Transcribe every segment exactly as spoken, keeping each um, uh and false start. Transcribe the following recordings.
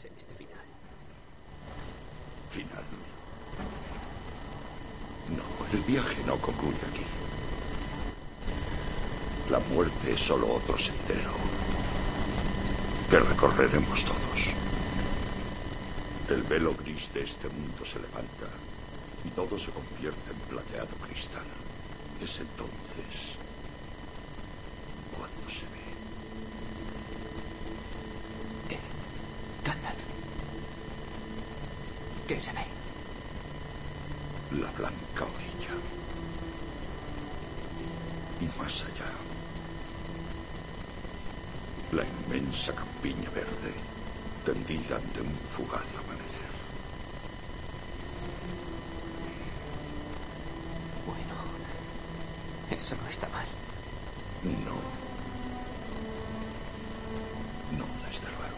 en este final. ¿Final? No, el viaje no concluye aquí. La muerte es solo otro sendero que recorreremos todos. El velo gris de este mundo se levanta y todo se convierte en plateado cristal. Es entonces cuando se ve. ¿Qué? Gandalf. ¿Qué se ve? La blanca orilla. Y más allá, la inmensa campiña verde tendida ante un fugaz amanecer. Bueno, eso no está mal. No. No, desde luego.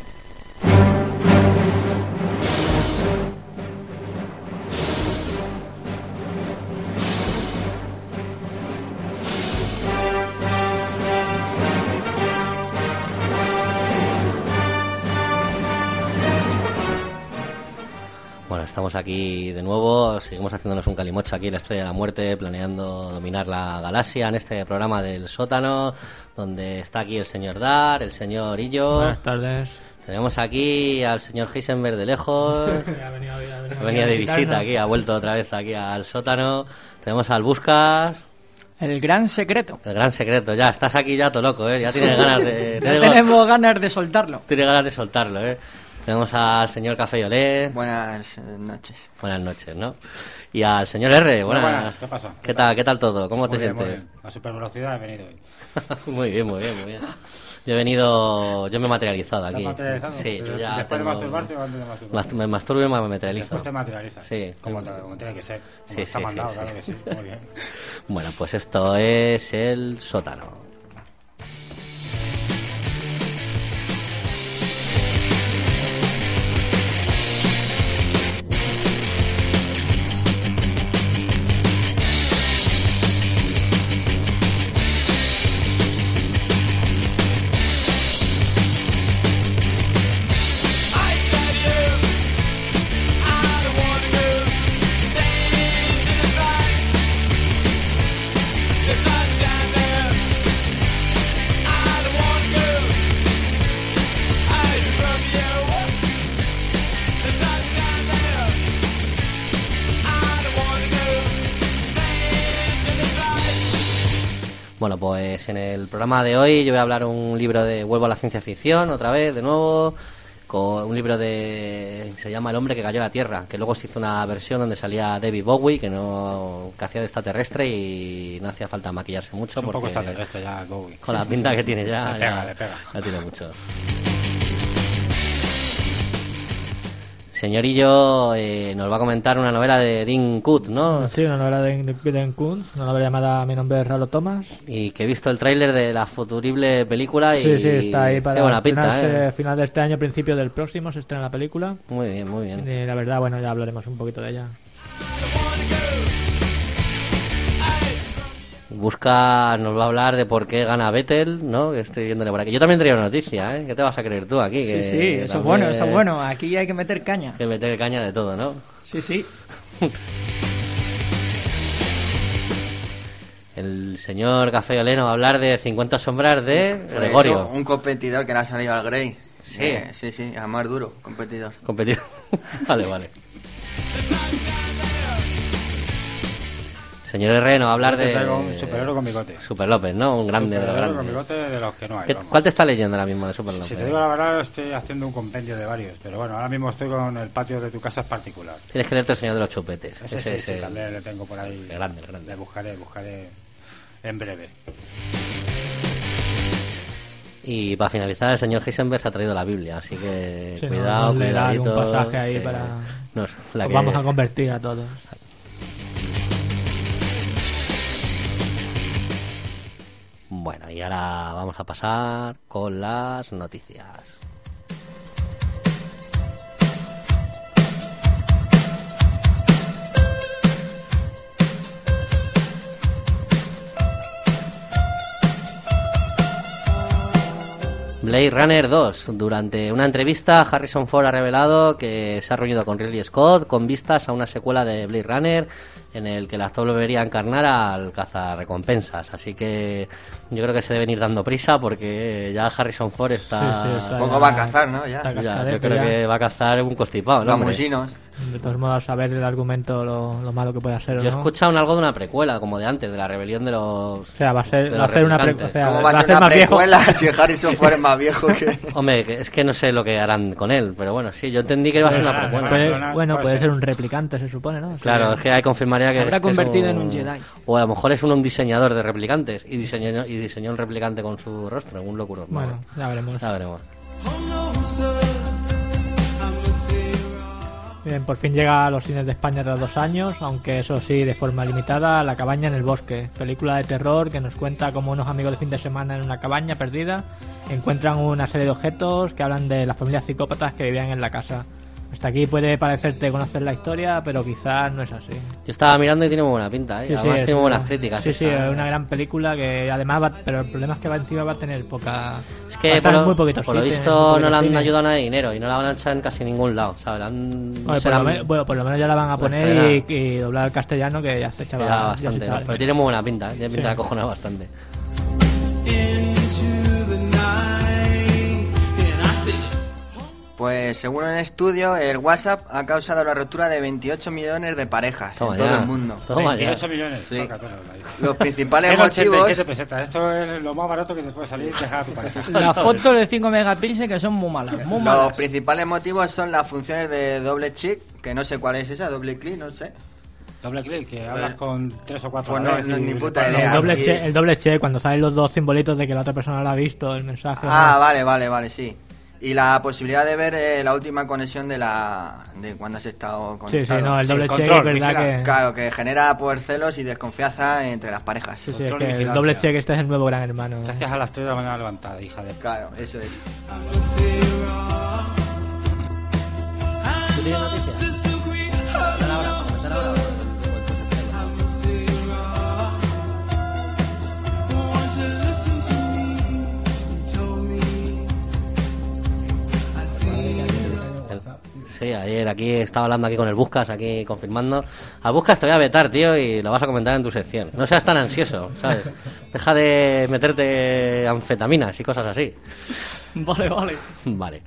Bueno, estamos aquí de nuevo, seguimos haciéndonos un calimocho aquí en la Estrella de la Muerte, planeando dominar la galaxia en este programa del sótano, donde está aquí el señor Dar, el señor Illo. Buenas tardes. Tenemos aquí al señor Heisenberg de lejos. ha venido, ha venido, Venía de visita aquí, ha vuelto otra vez aquí al sótano. Tenemos al Buscas. El gran secreto. El gran secreto, ya, estás aquí ya todo loco, ¿eh? Ya tienes ganas de... ya tenemos ganas de soltarlo. Tienes ganas de soltarlo, ¿eh? Tenemos al señor Café y Olé. Buenas noches. Buenas noches, ¿no? Y al señor R. Buenas. Buenas, ¿qué pasa? ¿Qué, ¿Qué tal? ¿Qué tal todo? ¿Cómo muy te bien, sientes? A super velocidad he venido hoy. Muy bien, muy bien, muy bien. Yo he venido, yo me he materializado aquí. ¿Estás materializado? Sí, yo ya ¿Después tengo... de masturbarte o antes de masturbarte? Me masturbo y me materializo. Después te materializas. Sí. Como, te, como tiene que ser. Como sí, está sí, mandado, sí, claro sí. que sí. Muy bien. Bueno, pues esto es el sótano. Bueno, pues en el programa de hoy yo voy a hablar un libro de... Vuelvo a la ciencia ficción, otra vez, de nuevo, con un libro de... se llama El hombre que cayó a la Tierra, que luego se hizo una versión donde salía David Bowie, que no que hacía de extraterrestre y no hacía falta maquillarse mucho. Es un porque poco extraterrestre ya, Bowie. Con la pinta que tiene ya... Le pega, ya, le pega. Ya tiene mucho. Señorillo eh, nos va a comentar una novela de Dean Koontz, ¿no? Sí, una novela de, de Dean Koontz, una novela llamada Mi nombre es Ralo Thomas. Y que he visto el tráiler de la futurible película y... Sí, sí, está ahí para qué buena pinta, ¿eh? Final de este año, principio del próximo, se estrena la película. Muy bien, muy bien. Y la verdad, bueno, ya hablaremos un poquito de ella. Busca, nos va a hablar de por qué gana Vettel, ¿no? Que estoy viéndole por aquí. Yo también traía una noticia, ¿eh? ¿Qué te vas a creer tú aquí? Sí, que sí, eso también... es bueno, eso es bueno. Aquí hay que meter caña. Hay que meter caña de todo, ¿no? Sí, sí. El señor Café Oleno va a hablar de cincuenta sombras de Gregorio. Eso, un competidor que le ha salido al Grey. Sí. Eh, sí, sí, a más duro, competidor. Competidor. Vale, vale. Señor R, nos va a hablar de... traigo un superhéroe con bigote. Super López, ¿no? Un grande de los Superhéroe grandes. con bigote de los que no hay. ¿Qué, vamos. ¿Cuál te está leyendo ahora mismo de Super López? Si te digo la verdad, estoy haciendo un compendio de varios. Pero bueno, ahora mismo estoy con el patio de tu casa en particular. Tienes que leerte El Señor de los Chupetes. Ese, Ese sí, es sí, el... también le tengo por ahí. El grande, el grande. Le buscaré, buscaré en breve. Y para finalizar, el señor Heisenberg se ha traído la Biblia, así que Sí, cuidado, nos leerá cuidadito. algún pasaje ahí que para... nos- la Os que- vamos a convertir a todos. Bueno, y ahora vamos a pasar con las noticias. Blade Runner dos. Durante una entrevista, Harrison Ford ha revelado que se ha reunido con Ridley Scott con vistas a una secuela de Blade Runner en el que el actor volvería a encarnar al cazarrecompensas. Así que yo creo que se deben ir dando prisa porque ya Harrison Ford está... Sí, sí, está Poco ya- va a cazar, ¿no? Ya. está ya, yo cascadete creo ya. que va a cazar un constipado, ¿no, hombre? Gamusinos. De todos modos, saber el argumento, lo, lo malo que puede ser. ¿o Yo he no? escuchado un algo de una precuela, como de antes, de la rebelión de los... O sea, va a ser, de va a los ser una precuela. replicantes. O sea, ¿Cómo va a ser una más viejo. precuela si Harrison Ford es más viejo que...? Hombre, que es que no sé lo que harán con él, pero bueno, sí, yo entendí que iba a ser una Pues, precuela. Puede- Puede- bueno, puede puede ser. ser un replicante, se supone, ¿no? Claro, es que ahí confirmaría que... Se habrá es que es convertido en un Jedi. O a lo mejor es un, un diseñador de replicantes y diseñó, y diseñó un replicante con su rostro, un locuro. Bueno, ya veremos. Ya veremos. Bien, por fin llega a los cines de España tras dos años, aunque eso sí, de forma limitada, La cabaña en el bosque, película de terror que nos cuenta cómo unos amigos de fin de semana en una cabaña perdida encuentran una serie de objetos que hablan de las familias psicópatas que vivían en la casa. Hasta aquí puede parecerte conocer la historia, pero quizás no es así. Yo estaba mirando y tiene muy buena pinta, ¿eh? Sí, sí, Además es tiene muy buenas una- críticas. Sí, sí, esta, es ¿eh? una gran película que además va, pero el problema es que va encima va a tener poca... Es va a que estar por, en lo- muy poquitos por lo sitios, en visto muy no poquitos le han cines. ayudado nada de dinero y no la van a echar en casi ningún lado, ¿sabes? La han- Bueno, por, serán- lo menos, bueno, por lo menos ya la van a la poner estrenar. y, y doblar al castellano, que ya se echaba ya ya se bastante, echaba ¿no? de Pero menos. tiene muy buena pinta, ¿eh? Tiene pinta Sí. de acojonar bastante. Pues según un estudio, el WhatsApp ha causado la ruptura de veintiocho millones de parejas Toma en todo ya. el mundo. Toma ya. veintiocho millones. Sí. Toca, toca, ahí. Los principales cero coma ochenta y motivos... siete pesetas. Esto es lo más barato que te puede salir dejar a tu pareja. Las fotos de cinco megapíxeles que son muy malas, muy Los malas. principales motivos son las funciones de doble clic, que no sé cuál es esa, doble clic, no sé. Doble clic, que hablas con tres o cuatro Pues a no, la vez no, y ni se puta pone- idea. El doble, Y- che, el doble che, cuando salen los dos simbolitos de que la otra persona lo ha visto, el mensaje. Ah, ¿no? vale, vale, vale, sí. Y la posibilidad de ver eh, la última conexión de la de cuando has estado Sí, sí, conectado. no, el Sí, doble che control, es verdad vigila. que... Claro, que genera pues celos y desconfianza entre las parejas. Sí, sí, es Control y que el vigilancia. doble che que este es el nuevo gran hermano. Gracias a las tres de la mañana levantada, hija de... Claro, eso es. ¿Tú tienes noticias? Comentar ahora, comentar ahora. El- Sí, ayer aquí estaba hablando aquí con el Buscas, aquí confirmando. Al Buscas te voy a vetar, tío, y lo vas a comentar en tu sección. No seas tan ansioso, ¿sabes? Deja de meterte anfetaminas y cosas así. Vale, vale. Vale.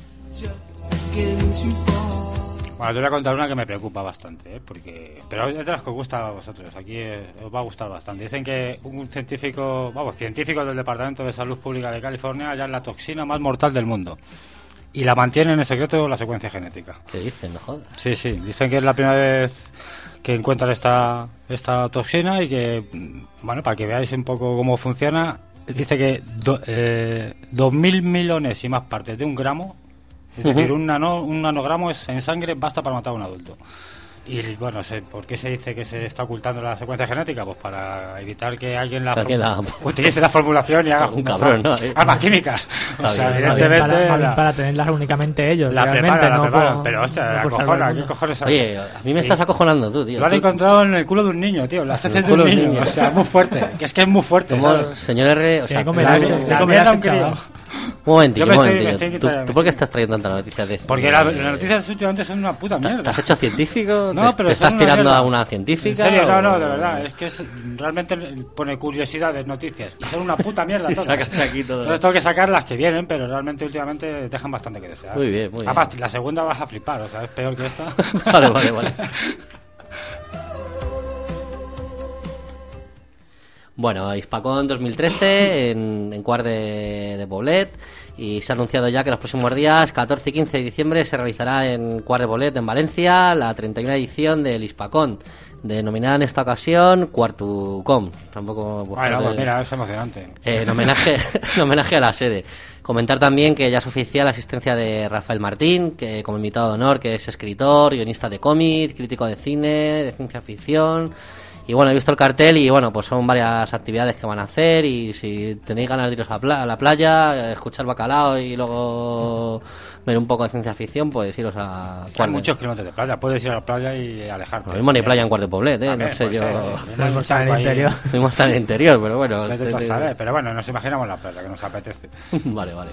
Bueno, te voy a contar una que me preocupa bastante, ¿eh? Porque... pero es de las que os gusta a vosotros. Aquí eh, os va a gustar bastante. Dicen que un científico, vamos, científicos del Departamento de Salud Pública de California hallan la toxina más mortal del mundo. Y la mantienen en secreto la secuencia genética. ¿Qué dicen? No jodas. Sí, sí, dicen que es la primera vez que encuentran esta, esta toxina y que, mm, bueno, para que veáis un poco cómo funciona, dice que do- eh, dos mil millones y más partes de un gramo, es decir, un, nano, un nanogramo es, en sangre basta para matar a un adulto. Y bueno, sé, ¿por qué se dice que se está ocultando la secuencia genética? Pues para evitar que alguien la, Para que la- formu- utilice la formulación y haga Un cabrón, ¿no? armas químicas. Está O sea, bien, Más bien evidentemente para, más bien la- para tenerlas únicamente ellos. la realmente, preparan, la no preparan, por- pero hostia, no por acojona, salvar el ¿qué mundo. cojones Oye, a mí me Y- estás acojonando tú, tío. Lo han Tú- encontrado en el culo de un niño, tío. Las En el heces de un culo de un niño. niño. O sea, muy fuerte. Que es que es muy fuerte. Como ¿sabes? señor R, o sea, Tiene que comer la- algo, la- tiene que la comer mierda algo, un crío. chaval. un momentillo, Yo me un estoy- momentillo. me estoy ¿Tú, quitando- tú por qué estás trayendo tantas noticias de esto? Porque la- las noticias últimamente son una puta ¿Te, mierda. te has hecho científico? No, ¿Te, pero te son estás una tirando mierda. a una científica? En serio, no, o- no, de verdad. Es que es, realmente pone curiosidades, noticias. Y son una puta mierda Y todas. sacas aquí todo. Entonces tengo que sacar las que vienen, pero realmente últimamente dejan bastante que desear. Muy bien, muy bien. Además, la segunda vas a flipar, o sea, es peor que esta. Vale, vale, vale. Bueno, Hispacón dos mil trece en, en Quart de, de Poblet, y se ha anunciado ya que los próximos días, catorce y quince de diciembre, se realizará en Quart de Poblet, en Valencia, la treinta y una edición del Hispacón, denominada en esta ocasión Quartucom. Tampoco... pues, Bueno, joder, pues mira, es emocionante. eh, en, homenaje, en homenaje a la sede. Comentar también que ya es oficial la asistencia de Rafael Martín, que como invitado de honor, que es escritor, guionista de cómic, crítico de cine, de ciencia ficción Y bueno, he visto el cartel y bueno, pues son varias actividades que van a hacer y si tenéis ganas de iros a, pla- a la playa, escuchar bacalao y luego ver un poco de ciencia ficción, pues iros a... Hay muchos kilómetros de playa, puedes ir a la playa y alejarte. No mismo ni playa en Cuart de Poblet, ¿eh? También, no sé pues, yo... eh, Podemos estar en el ahí. interior. Mismo está en el interior, pero bueno... Vete tú a te- te- saber, pero bueno, nos imaginamos la playa, que nos apetece. Vale, vale.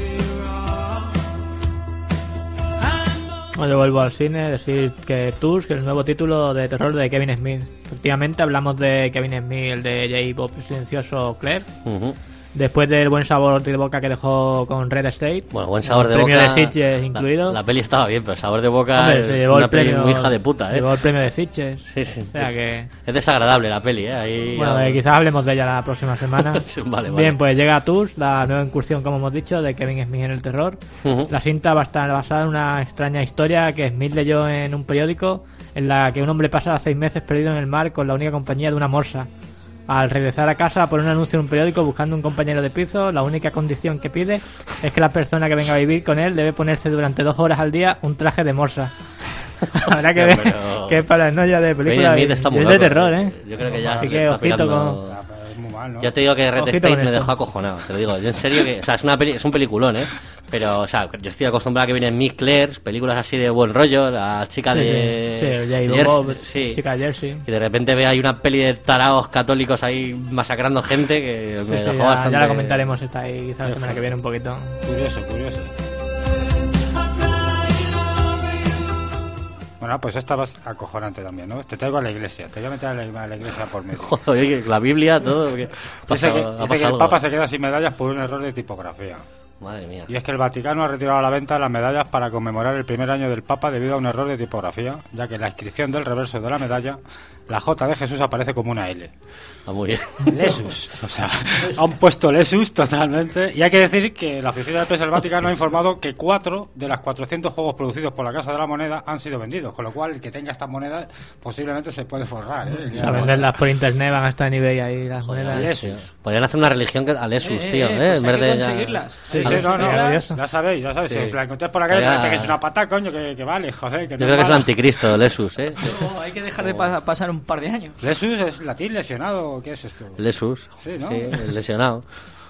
Bueno, yo vuelvo al cine, decir que Tusk, el nuevo título de terror de Kevin Smith. Efectivamente hablamos de Kevin Smith, el de J. Bob el Silencioso Claire. Ujú. Después del buen sabor de boca que dejó con Red State. Bueno, buen sabor de premio boca. de Sitges la- incluido. La, peli estaba bien, pero el sabor de boca Hombre, es se llevó una el peli premio, muy hija de puta, ¿eh? Llevó el premio de Sitges. Sí, sí. O sea que... Es desagradable la peli, ¿eh? Ahí Bueno, ya- eh, quizás hablemos de ella la próxima semana. Sí, vale, vale. Bien, pues llega a Tusk, la nueva incursión, como hemos dicho, de Kevin Smith en el terror. Ujú. La cinta va a estar basada en una extraña historia que Smith leyó en un periódico en la que un hombre pasa seis meses perdido en el mar con la única compañía de una morsa. Al regresar a casa pone un anuncio en un periódico buscando un compañero de piso. La única condición que pide es que la persona que venga a vivir con él debe ponerse durante dos horas al día un traje de morsa. Habrá que ver Pero- qué paranoia de película. Smith está y muy es de loco, terror, ¿eh? ¿eh? Yo creo que ya Así le que está ojito pegando- con... Ah, pero es muy mal, ¿no? Ya te digo que Red Ojito State con me esto. dejó acojonado, te lo digo. Yo en serio que, o sea, es una peli, es un peliculón, ¿eh? Pero, o sea, yo estoy acostumbrado a que vienen Miss Claire, películas así de buen rollo, la chica Sí, de... sí, sí, el de J. Bob, Jersey, sí. chica Jersey. Y de repente ve ahí una peli de taraos católicos ahí masacrando gente que Sí, me sí, dejó ya, bastante... ya la comentaremos esta ahí quizás la semana que viene un poquito. Curioso, curioso. Bueno, pues esta va acojonante también, ¿no? Te traigo a la iglesia, te voy a meter a la, a la iglesia por medio. Joder, la Biblia, todo... porque ha Dice pasado- que, ha dice que pasado el algo. Papa se queda sin medallas por un error de tipografía. Madre mía. Y es que el Vaticano ha retirado a la venta las medallas para conmemorar el primer año del Papa debido a un error de tipografía, ya que en la inscripción del reverso de la medalla, la J de Jesús aparece como una L. Ah, muy bien. Lesus. O sea, han puesto Lesus totalmente. Y hay que decir que la oficina de prensa del Vaticano ha informado que cuatro de las cuatrocientos juegos producidos por la Casa de la Moneda han sido vendidos, con lo cual el que tenga estas monedas posiblemente se puede forrar, ¿eh? O sea, venderlas por internet van a estar en eBay ahí las Joder, monedas. Lesus. tío. Podrían hacer una religión que a Lesus, Eh, tío, eh, ¿eh? pues en hay vez que de ya- conseguirlas. Sí, Sí, sí, sí, no, no, maravilloso. ya sabéis, ya sabéis. Sí. Si os la encontráis por la calle, Ya. me parece que es una pata, coño, que, que vale, joder. Que Yo no creo que es el mala. anticristo, Lesus, ¿eh? No, hay que dejar de pa- pasar un par de años. Lesus es latín lesionado, ¿qué es esto? Lesus. Sí, ¿no? el lesionado.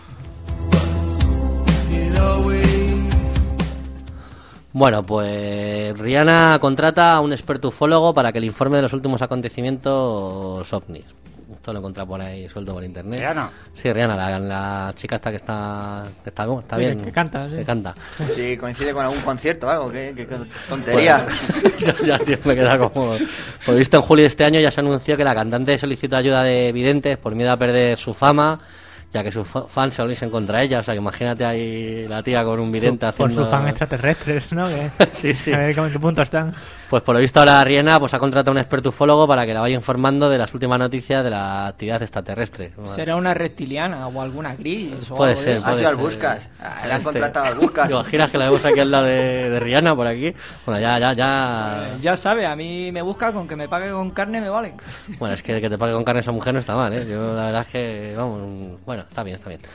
Bueno, pues Rihanna contrata a un experto ufólogo para que le informe de los últimos acontecimientos ovnis. Esto lo encontré por ahí suelto por internet. Rihanna. Sí, Rihanna, la, la chica esta que está, que está, está Sí, bien. que- que canta, sí. Que canta. Si coincide con algún concierto o algo, qué, qué- qué tontería. ya, ya, tío, me queda como... Por visto, en julio de este año ya se anunció que la cantante solicitó ayuda de videntes por miedo a perder su fama, ya que sus fa- fans se volviesen contra ella. O sea, que imagínate ahí la tía con un vidente Por haciendo... sus fans extraterrestres, ¿no? Que- Sí, sí. A ver en qué punto están. Pues por lo visto ahora Rihanna pues ha contratado a un experto ufólogo para que la vaya informando de las últimas noticias de la actividad extraterrestre. Será una reptiliana o alguna gris. O Puede algo de ser, eso. Ha puede sido al ser. Buscas. Ah, le han Este- contratado al Buscas. ¿Te imaginas que la vemos aquí al lado de, de Rihanna por aquí? Bueno, ya, ya, ya... Eh, Ya sabe, a mí me busca con que me pague con carne me vale. Bueno, es que que te pague con carne esa mujer no está mal, ¿eh? Yo la verdad es que, vamos, bueno, está bien, está bien.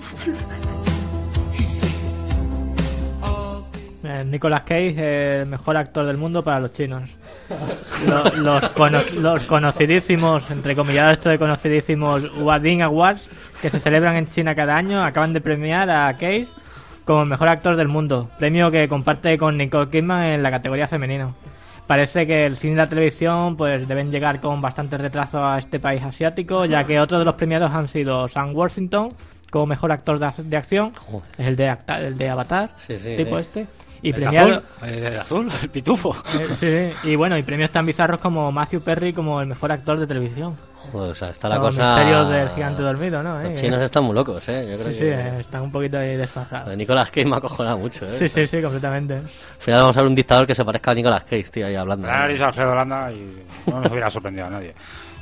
Eh, Nicolas Cage, el mejor actor del mundo para los chinos. Lo- los, cono- los conocidísimos, entre comillas, esto de conocidísimos Wading Awards, que se celebran en China cada año, acaban de premiar a Cage como el mejor actor del mundo. Premio que comparte con Nicole Kidman en la categoría femenino. Parece que el cine y la televisión pues deben llegar con bastante retraso a este país asiático, ya que otros de los premiados han sido Sam Worthington como mejor actor de, ac- de acción, Joder. es el de, acta- el de Avatar, Sí, sí, tipo sí. este, y El premiado... azul, el azul, el pitufo. Eh, sí, sí. Y bueno, y premios tan bizarros como Matthew Perry como el mejor actor de televisión. Joder, o sea, está la Los cosa... misterios del gigante dormido, ¿no? Los Eh, chinos están muy locos, ¿eh? Yo creo Sí, sí, que... eh, están un poquito ahí Lo de desfasados. Nicolas Cage me ha acojonado mucho, ¿eh? Sí, sí, sí, completamente. Al final vamos a ver un dictador que se parezca a Nicolas Cage, tío, ahí hablando. La nariz a Alfredo Landa y no nos hubiera sorprendido a nadie.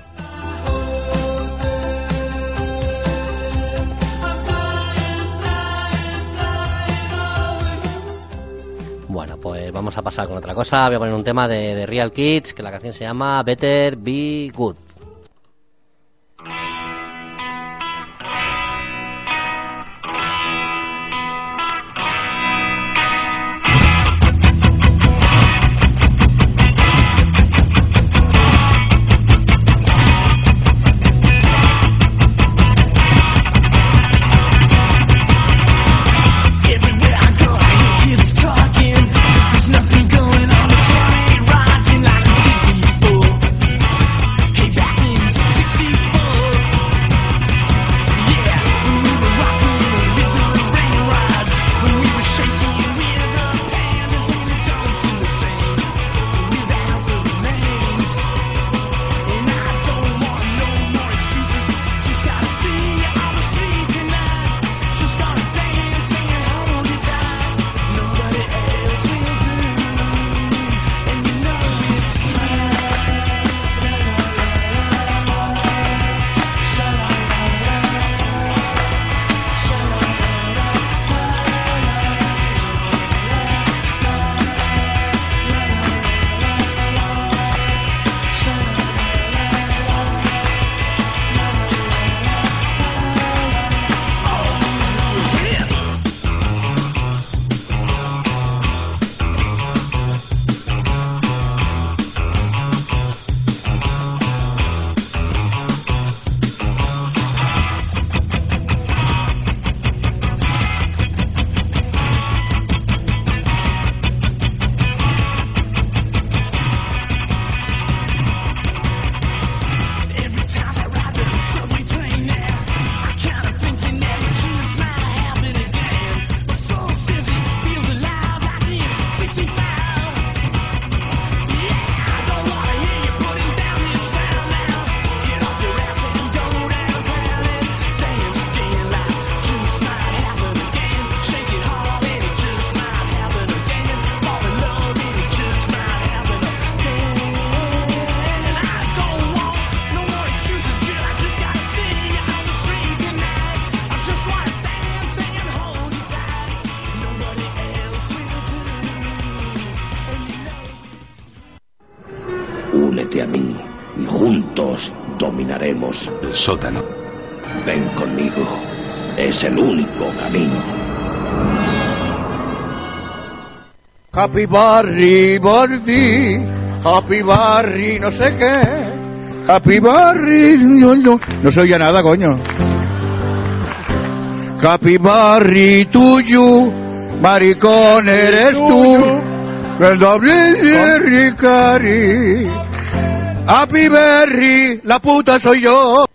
Bueno, pues vamos a pasar con otra cosa. Voy a poner un tema de, de Real Kids, que la canción se llama Better Be Good. Únete a mí y juntos dominaremos el sótano. Ven conmigo. Es el único camino. Happy Barry, Barry, Happy Barry, no sé qué. Happy Barry, no, no, no se oye nada, coño. Happy Barry, tuyo, maricón eres tú. El doble de Ricari. Happy Barry, la puta soy yo.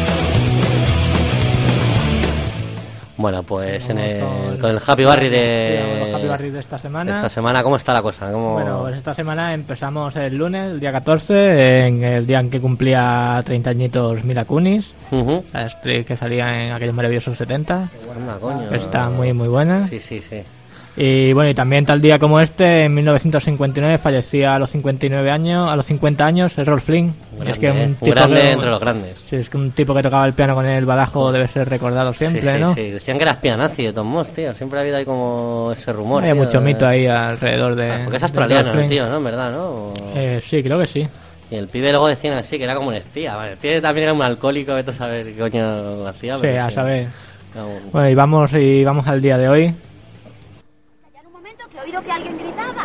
Bueno, pues en el, con el Happy Barry de... Los Happy Barry de esta semana. Esta semana, ¿cómo está la cosa? ¿Cómo... Bueno, pues esta semana empezamos el lunes, el día catorce, en el día en que cumplía treinta añitos Mila Kunis, uh-huh. la actriz que salía en aquellos maravillosos setenta. Anda, coño. Está muy, muy buena. Sí, sí, sí. Y bueno, y también tal día como este, en mil novecientos cincuenta y nueve, fallecía a los cincuenta y nueve años, a los cincuenta años, Errol Flynn. Grande, es que un, un tipo grande que, entre los grandes. Sí, es que un tipo que tocaba el piano con el badajo debe ser recordado siempre, sí, sí, ¿no? Sí, decían que eras pianazi de Tom Moss, tío. Siempre ha habido ahí como ese rumor. Hay tío, mucho de... mito ahí alrededor de... Ah, porque es australiano el tío, ¿no? En verdad, ¿no? O... Eh, sí, creo que sí. Y el pibe luego decían así, que era como un espía. Vale, el pibe también era un alcohólico, vete a saber qué coño hacía. Sí, pero a sí. saber. No. Bueno, y vamos, y vamos al día de hoy. Callar un momento, que he oído que alguien gritaba.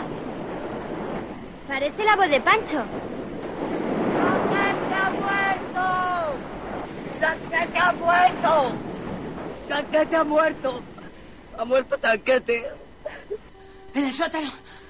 Parece la voz de Pancho. ¡Chanquete ha muerto! ¡Chanquete ha muerto! ¡Chanquete ha muerto! ¡Ha muerto Chanquete! En el sótano.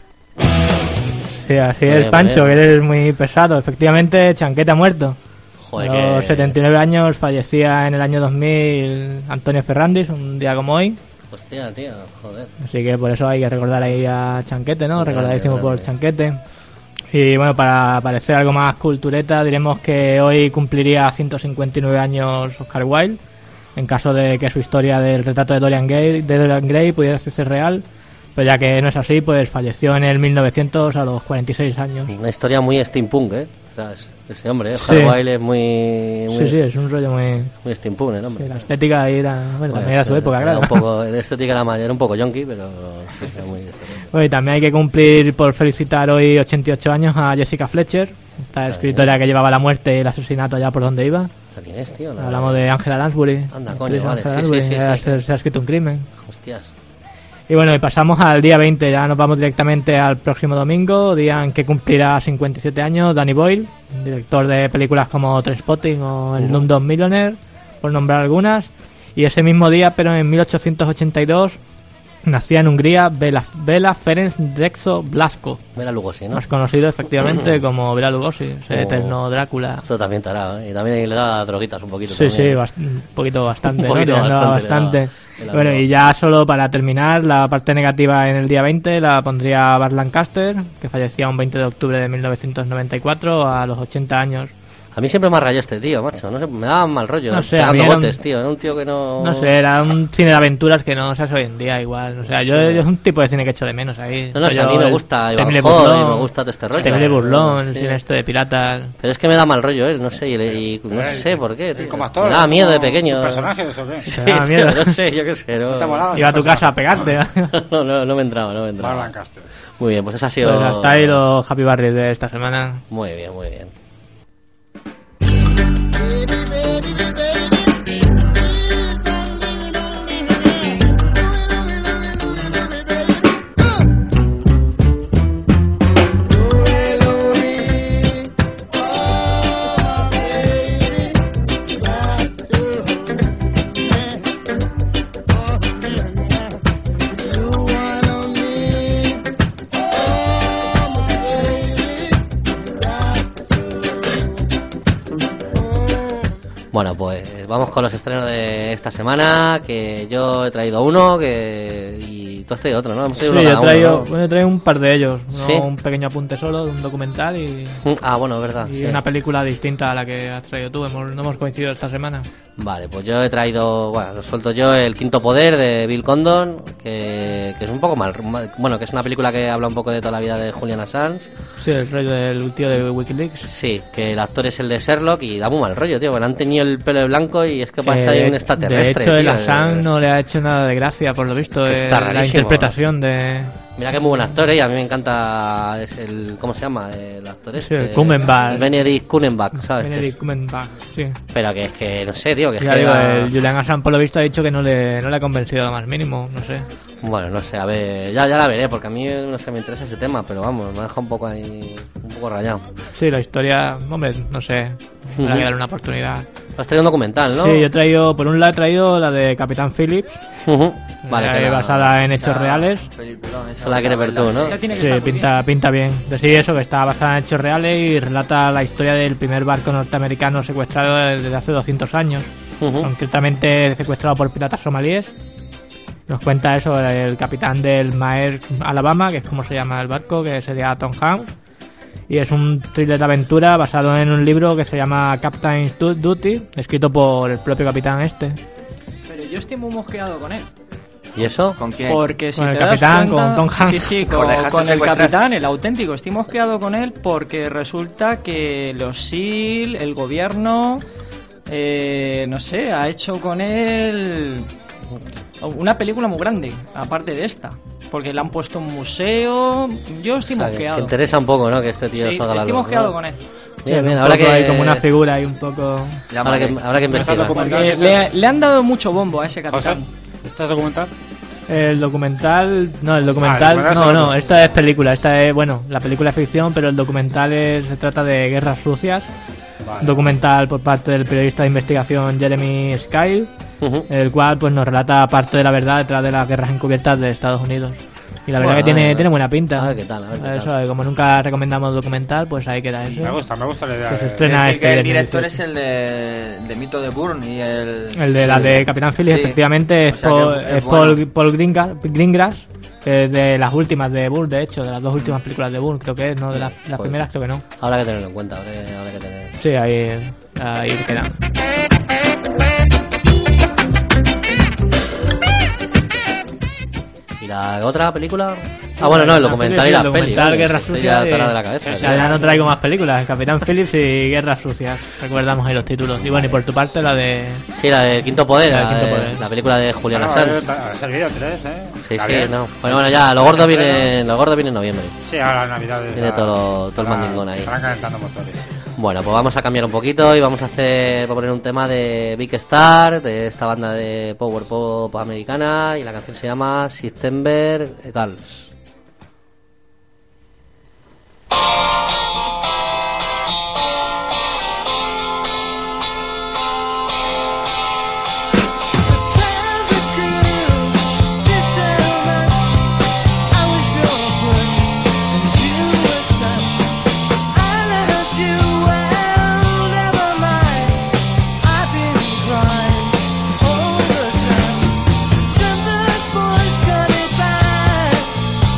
Sí, así Muy es, bien, Pancho, muy que bien. eres muy pesado. Efectivamente, Chanquete ha muerto. Joder, a los que... setenta y nueve años fallecía en el año dos mil Antonio Ferrandis, un día como hoy. Hostia, tío, joder. Así que por eso hay que recordar ahí a Chanquete, ¿no? Grande, Recordadísimo por grande. Chanquete. Y bueno, para parecer algo más cultureta, diremos que hoy cumpliría ciento cincuenta y nueve años Oscar Wilde, en caso de que su historia del retrato de Dorian Gray, de Dorian Gray pudiera ser real. Pero ya que no es así, pues falleció en el mil novecientos a los cuarenta y seis años. Una historia muy steampunk, ¿eh? O sea, es- ese hombre, ¿eh? Sí. Oscar Wilde es muy... muy Sí, sí, es un rollo muy... Muy steampunk, el hombre. Sí, la estética ahí era... Bueno, Pues, también era su eh, época, era claro. Un poco, la estética era, más- era un poco yonki, pero sí, era muy... Bueno, y también hay que cumplir por felicitar hoy ochenta y ocho años a Jessica Fletcher, esta Sí. escritora que llevaba la muerte y el asesinato allá por donde iba. O sea, ¿quién es, tío? La- Hablamos de Angela Lansbury. Anda, la coño, actriz vale, Angela sí, Lansbury, sí, sí, que sí, se, sí. se ha escrito un crimen. Hostias. Y bueno, y pasamos al día veinte, ya nos vamos directamente al próximo domingo, día en que cumplirá cincuenta y siete años Danny Boyle, director de películas como Trainspotting o El Slumdog Millionaire, por nombrar algunas. Y ese mismo día, pero en mil ochocientos ochenta y dos, nacía en Hungría Bela, Bela Ferenc Drexo Blasco, Bela Lugosi, ¿no? más conocido efectivamente como Bela Lugosi, ese Oh. eterno Drácula. Esto también tarado, ¿eh? Y también le da droguitas un poquito. Sí, también. sí, bast- un poquito bastante, Un ¿no? poquito Tirando a bastante, bastante. le daba- le Bueno, daba. y ya solo para terminar, la parte negativa en el día veinte la pondría Burt Lancaster, que fallecía un veinte de octubre de mil novecientos noventa y cuatro a los ochenta años. A mí siempre me ha rayado este tío, macho. No sé, me daba mal rollo. No sé, a mí pegando era un- botes, tío. Era un tío que no... No sé, era un cine de aventuras que no se hace hoy en día igual. O sea, yo, Sí. yo es un tipo de cine que echo de menos ahí. No, no, si a Rollo mí me el gusta Ivan Temible Hood Burlón, y me gusta todo este rollo. Temible Burlón, Sí. el cine este de piratas. Pero es que me da mal rollo, ¿eh? No sé, y, le- y no Pero, sé por qué, tío. como actor, me daba miedo de como pequeño. sus personajes, ¿o qué? Sí, Te daba tío, miedo. no sé, yo qué sé. No, ¿No te molaba? Iba a tu casa a pegarte. no, no, no me entraba, no me entraba. Mark Lancaster. Muy bien, pues esa ha sido... Pues hasta ahí los Happy Barrios de esta semana. Muy bien, muy bien. Bueno, pues vamos con los estrenos de esta semana, que yo he traído uno que y tú has traído otro, ¿no? Hemos Sí, traído uno yo he cada uno, traído, ¿no? bueno, he traído un par de ellos. Uno, ¿Sí? Un pequeño apunte solo de un documental y, Ah, bueno, es verdad. y sí. una película distinta a la que has traído tú. Hemos, no hemos coincidido esta semana. Vale, pues yo he traído, bueno, lo suelto yo, El Quinto Poder de Bill Condon, que, que es un poco mal, mal- bueno, que es una película que habla un poco de toda la vida de Julian Assange. Sí, el rollo del tío de Wikileaks. Sí, que el actor es el de Sherlock y da muy mal rollo, tío, porque han tenido el pelo de blanco y es que parece ahí Eh, un extraterrestre. De hecho, el tío. Assange no le ha hecho nada de gracia, por lo visto, Es que eh, está la rarísimo. interpretación de... Mira que es muy buen actor, ¿eh? A mí me encanta, es el, ¿cómo se llama? El actor Sí, este. el Cumberbatch. Benedict Cumberbatch, ¿sabes? Benedict Cumberbatch, sí. Pero que es que, no sé, tío, que es Ya que digo, va- el Julian Assange, por lo visto, ha dicho que no le, no le ha convencido lo más mínimo, no sé. Bueno, no sé, a ver, ya, ya la veré, porque a mí, no sé, me interesa ese tema, pero vamos, me deja un poco ahí, un poco rayado. Sí, la historia, hombre, no sé, habrá que darle una oportunidad. Has traído un documental, ¿no? Sí, yo he traído, por un lado he traído la de Capitán Phillips, Ujú. Vale, eh, que la- basada en hechos Esa reales. peliculón, esa Esa la quieres ver tú, ¿no? Esa tiene que Sí, estar muy pinta, pinta bien. De sí, eso, que está basada en hechos reales y relata la historia del primer barco norteamericano secuestrado desde hace doscientos años. Ujú. Concretamente secuestrado por piratas somalíes. Nos cuenta eso el capitán del Maersk Alabama, que es como se llama el barco, que sería Tom Hanks. Y es un thriller de aventura basado en un libro que se llama Captain's Du- Duty, escrito por el propio capitán este. Pero yo estoy muy mosqueado con él. ¿Y eso? ¿Con quién? Porque si Con el te das capitán, cuenta- con Tom Hanks. Sí, sí, Por con, dejarse con el secuestrar. capitán, el auténtico. Estoy mosqueado con él porque resulta que los S E A L, el gobierno, eh, no sé, ha hecho con él una película muy grande, aparte de esta. Porque le han puesto un museo. Yo estoy O sea, que- mosqueado. que interesa un poco, ¿no? Que este tío Sí, salga a la estoy luz, mosqueado ¿no? con él. Bien, Sí, bien, un habrá poco que... ahí como una figura ahí un poco... Habrá Llámale. que, habrá que investigar. Porque le, le han dado mucho bombo a ese José, capitán. ¿estás documental? El documental, no, el documental, Ah, el documental no, es no, otro. esta es película, esta es, bueno, la película es ficción, pero el documental es, se trata de guerras sucias, Vale. un documental por parte del periodista de investigación Jeremy Skyle, Ujú. el cual pues nos relata parte de la verdad detrás de las guerras encubiertas de Estados Unidos. Y la verdad Bueno, que tiene, a ver, tiene buena pinta. a ver qué tal, a ver qué Eso, tal. como nunca recomendamos documental, pues ahí queda eso. Me gusta, me gusta la idea. Que se de- estrena Decir este que el viernes director dieciocho. es el de, de Mito de Bourne y el... El de la de Capitán Phillips, Sí. efectivamente, es, O sea Paul, que es es bueno. Paul, Paul Greengrass, Greengrass, que es de las últimas de Bourne, de hecho, de las dos últimas películas de Bourne, creo que es, no de las, las Pues- primeras, creo que no. Habrá que tenerlo en cuenta, habrá que, habrá que tener... Sí, ahí, ahí queda. ¿Y la otra película? Ah, bueno, no, el documental y la el peli. documental vale, Guerras estoy Sucias. ya y- tarado de la cabeza. o tío. sea, ya no traigo más películas, Capitán Phillips y Guerras Sucias. Recordamos ahí los títulos. Y bueno, y por tu parte la de... Sí, la del Quinto Poder, La la, del Quinto de- Poder. la película de Julian Bueno, Assange. va a ser vídeo tres, ¿eh? Sí, Está sí, bien. no. Bueno, bueno, ya, lo gordo viene, lo gordo viene en noviembre. Sí, ahora Navidad. Viene todo- todo el mandingón ahí. Estarán calentando motores. Bueno, pues vamos a cambiar un poquito y vamos a hacer, a poner un tema de Big Star, de esta banda de power pop americana, y la canción se llama September Girls. Boys got it bad.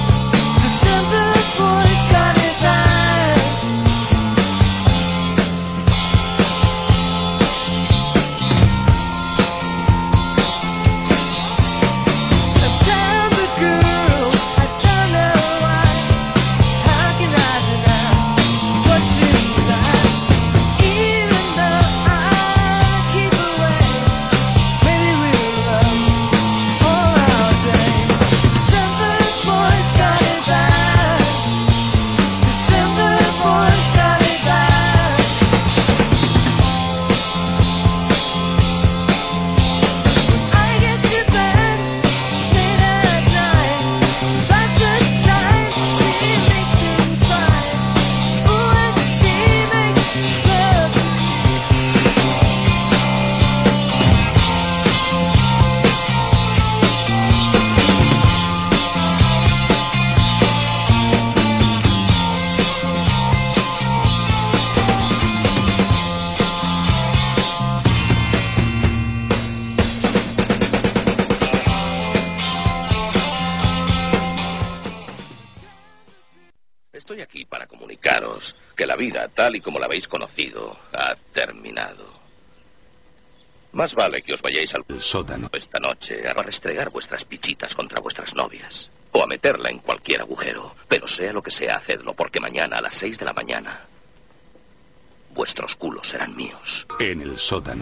Estoy aquí para comunicaros que la vida, tal y como la habéis conocido, ha terminado. Más vale que os vayáis al sótano esta noche a restregar vuestras pichitas contra vuestras novias. O a meterla en cualquier agujero. Pero sea lo que sea, hacedlo, porque mañana a las seis de la mañana vuestros culos serán míos. En el sótano.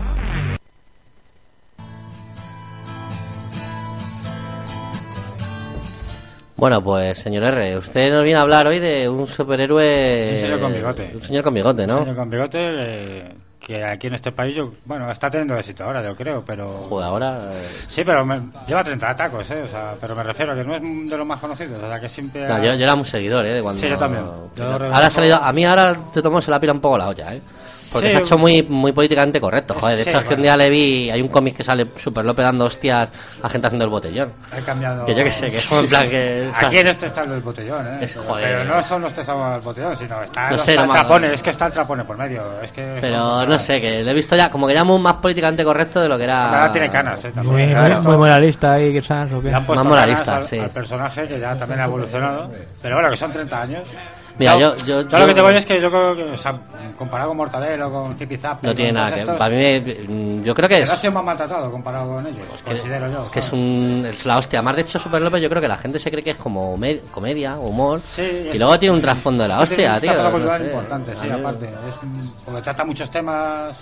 Bueno, pues, señor R, usted nos viene a hablar hoy de un superhéroe... Un señor con bigote. Un señor con bigote, ¿no? Un señor con bigote eh, que aquí en este país, yo, bueno, está teniendo éxito ahora, yo creo, pero... Joder, ahora... Eh... Sí, pero me, lleva treinta tacos, ¿eh? O sea, pero me refiero a que no es de los más conocidos, o sea, que siempre... No, ha... yo, yo era muy seguidor, ¿eh? De cuando... Sí, yo también. Yo ahora ha salido... A mí ahora te tomo se la pila un poco la olla, ¿eh? Porque sí, se ha hecho muy muy políticamente correcto, joder. De sí, hecho, es que un día le vi... Hay un cómic que sale Super López dando hostias a gente haciendo el botellón. He cambiado... Que yo que sé, que es como en plan que... Aquí en este está el botellón, ¿eh? Es, joder. Pero no son los que están el botellón, sino está, no los, sé, está no el trapone, es que está el trapone por medio. Es que pero no sé, que le he visto ya, como que ya muy más políticamente correcto de lo que era... Ahora tiene canas, ¿eh? También. Muy, Claro. muy moralista ahí, quizás, ¿o qué? Más moralista, al, sí. al personaje que ya también ha evolucionado. Pero bueno, que son treinta años. Mira, yo, yo, yo, yo, yo lo que te voy es que yo creo que, o sea, comparado con Mortadelo, con Zipizape... No tiene nada que... Estos, para mí, me, yo creo que es... no ha sido más maltratado comparado con ellos, pues considero que, yo. Es que es, un, es la hostia. Más de hecho, Super López, yo creo que la gente se cree que es como med, comedia, humor... Sí, y luego tiene un trasfondo de la hostia, es tío. Es no sé. importante, sí, aparte. Es, porque trata muchos temas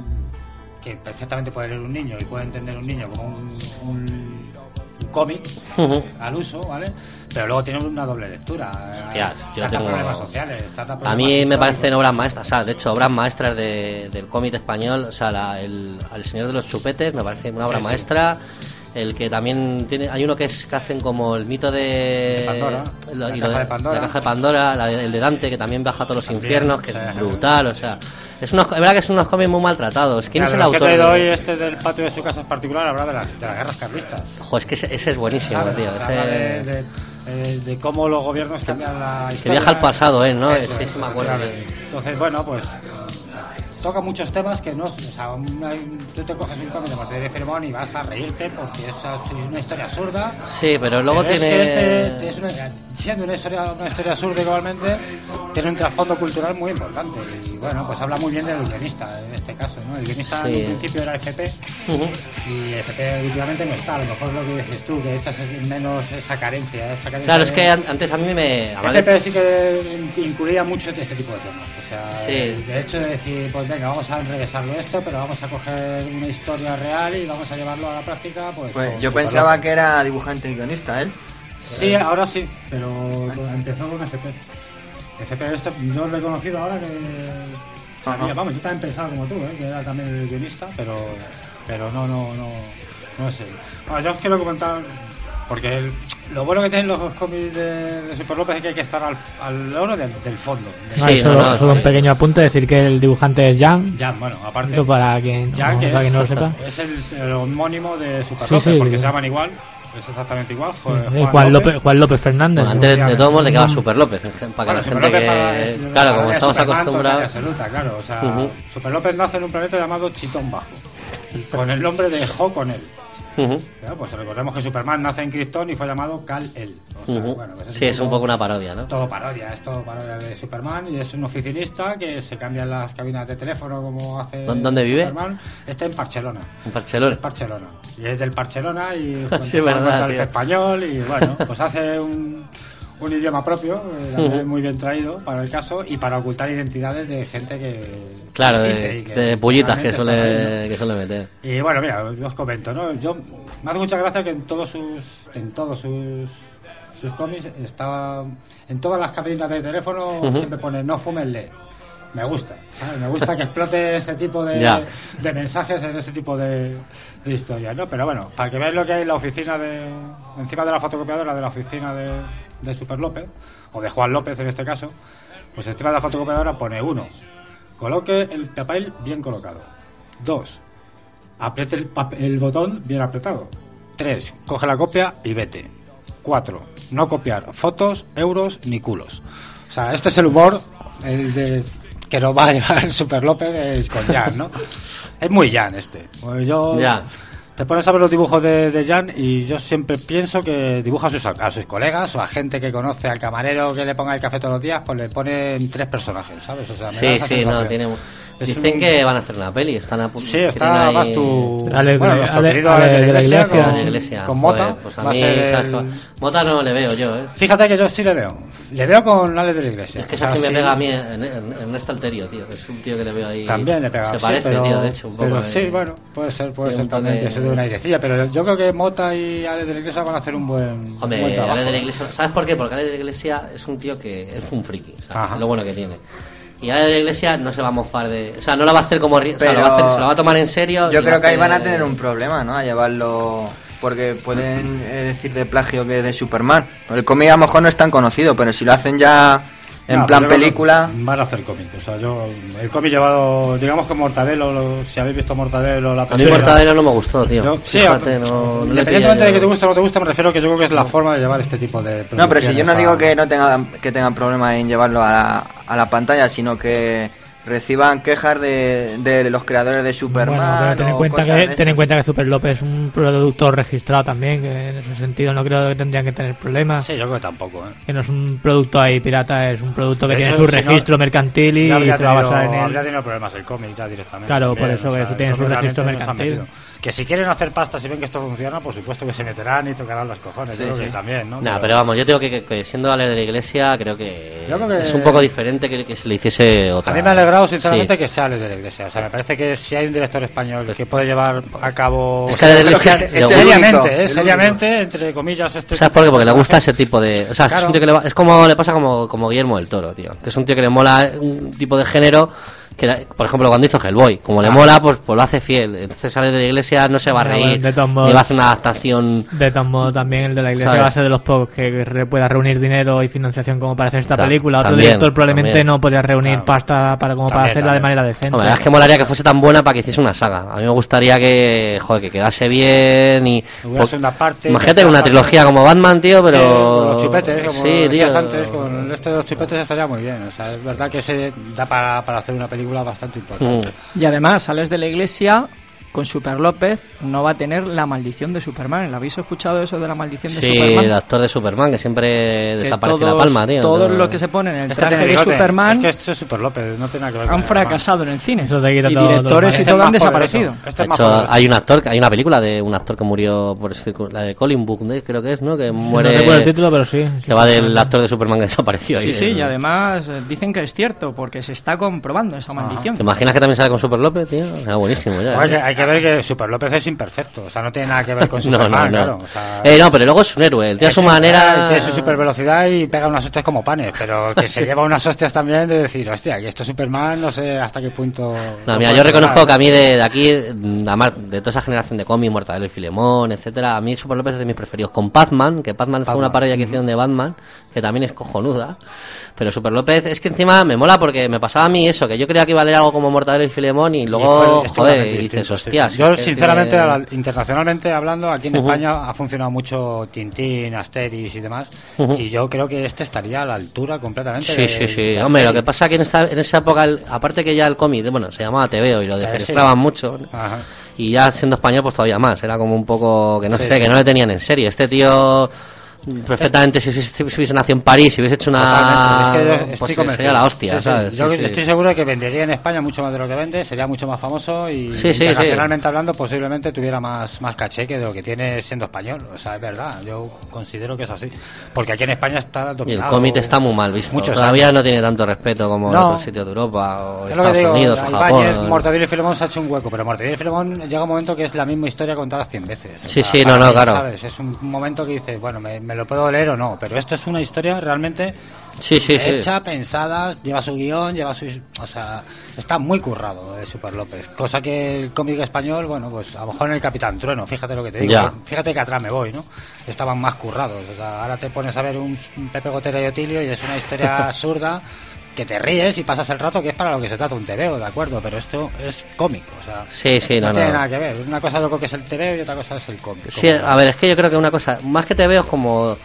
que perfectamente puede leer un niño y puede entender un niño como un, un, un cómic uh-huh. al uso, ¿vale? Pero luego tiene una doble lectura. Hostias, yo trata tengo... problemas sociales, trata problemas a mí me históricos. parecen obras maestras, o sea, de hecho, obras maestras de, del cómic español, o sea, la, el, El Señor de los Chupetes me parece una obra sí, maestra. Sí. El que también tiene, hay uno que es que hacen como el mito de Pandora, lo, la, y caja lo de, de Pandora. la caja de Pandora, la, el de Dante que también baja a todos los también, infiernos, que es brutal, o sea, es, unos, es verdad que son unos cómics muy maltratados. ¿Quién claro, es el autor? Que te de doy este del patio de su casa en particular habla de, la, de las guerras carlistas. Joder, es que ese, ese es buenísimo, ¿sabes? tío. O sea, ese... de, de, de, de cómo los gobiernos cambian la historia. Que viaja al pasado, ¿eh? ¿no? Eso, sí, eso, sí, me acuerdo. Claro. Entonces, bueno, pues toca muchos temas que no, o sea, una, tú te coges un cómic de Martínez de Filemón y vas a reírte porque esa es una historia absurda. Sí, pero luego pero tiene... Es que este, es una, siendo una historia, una historia absurda igualmente, tiene un trasfondo cultural muy importante y bueno, pues habla muy bien del guionista en este caso, ¿no? El guionista sí. en un principio era F P uh-huh. y F P últimamente no está, a lo mejor lo que dices tú, que echas menos esa carencia, esa carencia claro, de... es que antes a mí me... F P sí que incluía mucho este tipo de temas, o sea, sí. de hecho de decir, pues venga, vamos a enrevesarlo esto, pero vamos a coger una historia real y vamos a llevarlo a la práctica, pues... Pues yo pensaba loco. que era dibujante y guionista, ¿él? Sí, ahora sí, pero empezó con F P. F P este no lo he conocido ahora que... Sabía, vamos, yo también pensaba como tú, ¿eh? Que era también el guionista, pero pero no, no, no, no sé. Bueno, yo os quiero comentar, porque el, lo bueno que tienen los cómics de, de Super López es que hay que estar al, al loro del, del fondo. Sí, sí, solo, no, no, solo sí. un pequeño apunte, decir que el dibujante es Jan. Jan, bueno, aparte... Eso para quien, Jan, no, que para es, quien no lo sepa. Es el, el homónimo de Super sí, López, sí, porque sí. se llaman igual. Es exactamente igual. Juan, sí, Juan, López, López, Juan López Fernández. Bueno, antes de, de todo modos le queda Super López. Para que bueno, la Super gente López que... para, es, claro, como estamos Superman, acostumbrados... Absoluta, claro, o sea, uh-huh. Super López nace en un planeta llamado Chitón Bajo, con el nombre de Jo con él. Uh-huh. Claro, pues recordemos que Superman nace en Krypton y fue llamado Kal-El. O sea, uh-huh. bueno, pues es sí, un es un poco una parodia, ¿no? Todo parodia, es todo parodia de Superman y es un oficinista que se cambia en las cabinas de teléfono como hace ¿Dónde vive? Superman. Está en Barcelona. ¿En Barcelona? En Barcelona. Y es del Barcelona y sí, verdad, el español y bueno, pues hace un... un idioma propio, eh, uh-huh. muy bien traído para el caso y para ocultar identidades de gente que claro, existe de, y que de pullitas que suele, ahí, ¿no? que suele meter. Y bueno, mira, os comento, ¿no? Yo me hace mucha gracia que en todos sus en todos sus sus cómics está en todas las cabinas de teléfono uh-huh. siempre pone no fumenle. Me gusta, ¿sabes? Me gusta que explote ese tipo de, de mensajes en ese tipo de, de historias, ¿no? Pero bueno, para que veáis lo que hay en la oficina de... Encima de la fotocopiadora de la oficina de, de Super López, o de Juan López en este caso, pues encima de la fotocopiadora pone uno, coloque el papel bien colocado. Dos, apriete el, el botón bien apretado. Tres, coge la copia y vete. Cuatro, no copiar fotos, euros ni culos. O sea, este es el humor, el de... que nos va a llevar el Super López es con Jan, ¿no? Es muy Jan este. Pues yo ya. te pones a ver los dibujos de, de Jan y yo siempre pienso que dibuja a sus, a sus colegas o a gente que conoce, al camarero que le ponga el café todos los días, pues le ponen tres personajes, ¿sabes? O sea, me sí, da esa sí, sensación. no, tiene... Es Dicen un... que van a hacer una peli, están a punto. Sí, está ahí... más tu... Ale, bueno, Ale, nuestro Ale, querido Ale, Ale de la de la Iglesia, Iglesia. con, de la Iglesia. con Mota. Joder, pues a va a mí, ser ¿sabes? el... Mota no le veo yo, ¿eh? Fíjate que yo sí le veo. Le veo con Ale de la Iglesia. Es que o sea, esa que sí. me pega a mí en, en, en este Alterio, tío. Es un tío que le veo ahí. También le pega. Se sí, parece, pero, tío, de hecho, un poco. pero de... sí, bueno, puede ser, puede ser un también toque- que se dé una airecilla. Pero yo creo que Mota y Ale de la Iglesia van a hacer un buen, Hombre, buen trabajo. Ale de la Iglesia, ¿sabes por qué? Porque Ale de la Iglesia es un tío que es un friki, ¿sabes? Es lo bueno que tiene. Y Ale de la Iglesia no se va a mofar de... O sea, no la va a hacer como... ri- O sea, lo va a hacer, se lo va a tomar en serio. Yo y va creo a que ahí hacer- van a tener un problema, ¿no? A llevarlo... Porque pueden eh, decir de plagio que es de Superman. El cómic a lo mejor no es tan conocido, pero si lo hacen ya en No, plan yo creo que película... Van a hacer cómic. O sea, yo... El cómic llevado, digamos que Mortadelo, lo- si habéis visto Mortadelo... La A mí Mortadelo no me gustó, tío. Yo- sí, Fíjate, no, no le independientemente pilla de que yo- te guste o no te guste, me refiero que yo creo que es la forma de llevar este tipo de No, pero si yo no producciones digo a- que no tengan que tengan problema en llevarlo a la, a la pantalla, sino que reciban quejas de, de los creadores de Superman. Bueno, pero ten en o cuenta cosas que de ten en esas. cuenta que Super López es un productor registrado también, que en ese sentido no creo que tendrían que tener problemas. Sí, yo creo que tampoco, ¿eh? Que no es un producto ahí pirata, es un producto que De tiene hecho, su si no, registro mercantil y ya habría se va a tenido- basar en él. Habría tenido problemas el cómic ya directamente. Claro, por también, eso o que sea, eso el tiene su cómic registro realmente no se han mercantil. metido. Que si quieren hacer pasta, si ven que esto funciona, por supuesto que se meterán y tocarán los cojones. Sí, yo creo sí. que también, ¿no? Nah, pero vamos, yo tengo que, que, que siendo Ale de la Iglesia, creo que, Yo creo que- es un poco diferente que, que se le hiciese otra. A mí me ha alegrado sinceramente Sí. que sea Ale de la Iglesia. O sea, me parece que si hay un director español que puede llevar a cabo Es que Ale de la Iglesia- seriamente, es el seriamente, único, eh, el seriamente, entre comillas, este ¿Sabes por qué? Porque le gusta ese tipo de... O sea, Claro. es un tío que le va- es como le pasa como, como Guillermo del Toro, tío. Que es un tío que le mola un tipo de género que, la- por ejemplo, cuando hizo Hellboy, como le Ah. mola, pues, pues lo hace fiel. Entonces Ale de la Iglesia no se va a Pero reír, bueno, de todos modos- ni va a hacer una adaptación... De todos modos, también el de la iglesia ¿Sabes? va a ser de los pocos que re- pueda reunir dinero y financiación como para hacer esta Claro, película. Otro también, director probablemente también. no podría reunir pasta para como para También, hacerla de también. manera decente. Hombre, es que molaría que fuese tan buena para que hiciese una saga. A mí me gustaría que, joder, que quedase bien y... Hubiera segunda parte, Imagínate tercera una parte. trilogía como Batman, tío, pero... Sí, los chupetes, como Sí, decías tío. antes, con este de los chupetes estaría muy bien. O sea, es verdad que se da para, para hacer una película bastante importante. Mm. Y además, sales de la Iglesia con Super López, no va a tener la maldición de Superman. ¿Lo habéis escuchado eso de la maldición de Sí, Superman? el actor de Superman, que siempre Que desaparece todos- la palma, tío. Todos Entonces- los que se ponen en el Este traje tiene de bigote. Superman Es que este es Super López, no tiene nada que ver con han Superman. fracasado en el cine. Eso te quita y todo- directores todo- y Este todo es han más desaparecido. poderoso. Este De es más hecho, poderoso. hay un actor, hay una película de un actor que murió por la de Colin Book, ¿no? Creo que es, ¿no? Que muere. No recuerdo el título, pero sí. sí, que va sí, del sí. actor de Superman que desapareció. Sí, ahí, sí, el- y además eh, dicen que es cierto, porque se está comprobando esa maldición. ¿Te imaginas que también sale con Super López, tío? Era buenísimo, ya. Bueno, hay, ¿eh? que, hay que ver que Super López es imperfecto, o sea, no tiene nada que ver con No, Superman, no, no. claro. O sea, Eh, no, pero luego es un héroe. Él tiene es su un- manera. Tiene su super velocidad y pega unas hostias como panes, pero que se lleva unas hostias también de decir, hostia, y esto Superman, no sé hasta qué punto. No, lo mira, puede yo reconozco llevar. que a mí de, de aquí, mm, además de toda esa generación de cómics, Mortadelo y Filemón, etcétera, a mí Super López es de mis preferidos. Con Batman, que Batman fue Batman, una parodia que hicieron de Batman, que también es cojonuda. Pero Super López es que encima me mola porque me pasaba a mí eso, que yo creía que iba a leer algo como Mortadelo y Filemón y Y luego, fue- es joder, totalmente y dices, distinto, sí, hostias. sí. Yo, es que sinceramente, tiene- a la- internacionalmente hablando, aquí en Ujú. España ha funcionado mucho Tintín, Asterix y demás, Ujú. y yo creo que este estaría a la altura completamente. Sí, de- sí, sí. de Hombre, lo Asterix. que pasa que en, esta, en esa época, el- aparte que ya el cómic, bueno, se llamaba T V O y lo Eh, defenestraban sí. mucho. Ajá. Y ya siendo español, pues todavía más. Era como un poco, que no Sí, sé, sí. que no le tenían en serio. Este tío, perfectamente, si, hubiese- si hubiese nacido en París, si hubiese hecho una. Totalmente, es que yo estoy pues convencido. sería la hostia, Sí, sí. ¿sabes? Yo Sí, sí. estoy seguro de que vendería en España mucho más de lo que vende, sería mucho más famoso y Sí, sí, internacionalmente hablando posiblemente tuviera más, más caché que de lo que tiene siendo español. O sea, es verdad, yo considero que es así. Porque aquí en España está Y dominado. el cómic está muy mal visto. muchos Todavía años. no tiene tanto respeto como en No. otros sitios de Europa o Es lo que Estados digo, Unidos o Ibáñez, Japón. Mortadelo y Filemón se ha hecho un hueco, pero Mortadelo y Filemón llega un momento que es la misma historia contada cien veces. O Sí, sea, sí, para no, no, mí, claro. ¿sabes? Es un momento que dices, bueno, me, me lo puedo leer o no, pero esto es una historia realmente Sí, sí, sí. hecha, pensada, lleva su guión, lleva su... O sea, está muy currado eh, Super López, cosa que el cómic español, bueno, pues a lo mejor en el Capitán Trueno, fíjate lo que te digo, Ya. fíjate que atrás me voy, ¿no? Estaban más currados, o sea, ahora te pones a ver un, un Pepe Gotera y Otilio y es una historia absurda que te ríes y pasas el rato, que es para lo que se trata un tebeo, ¿de acuerdo? Pero esto es cómico, o sea, Sí, sí, no, no, tiene no. nada que ver. Una cosa es lo que es el tebeo y otra cosa es el cómic. Sí, a ver, es que yo creo que una cosa, más que te veo es como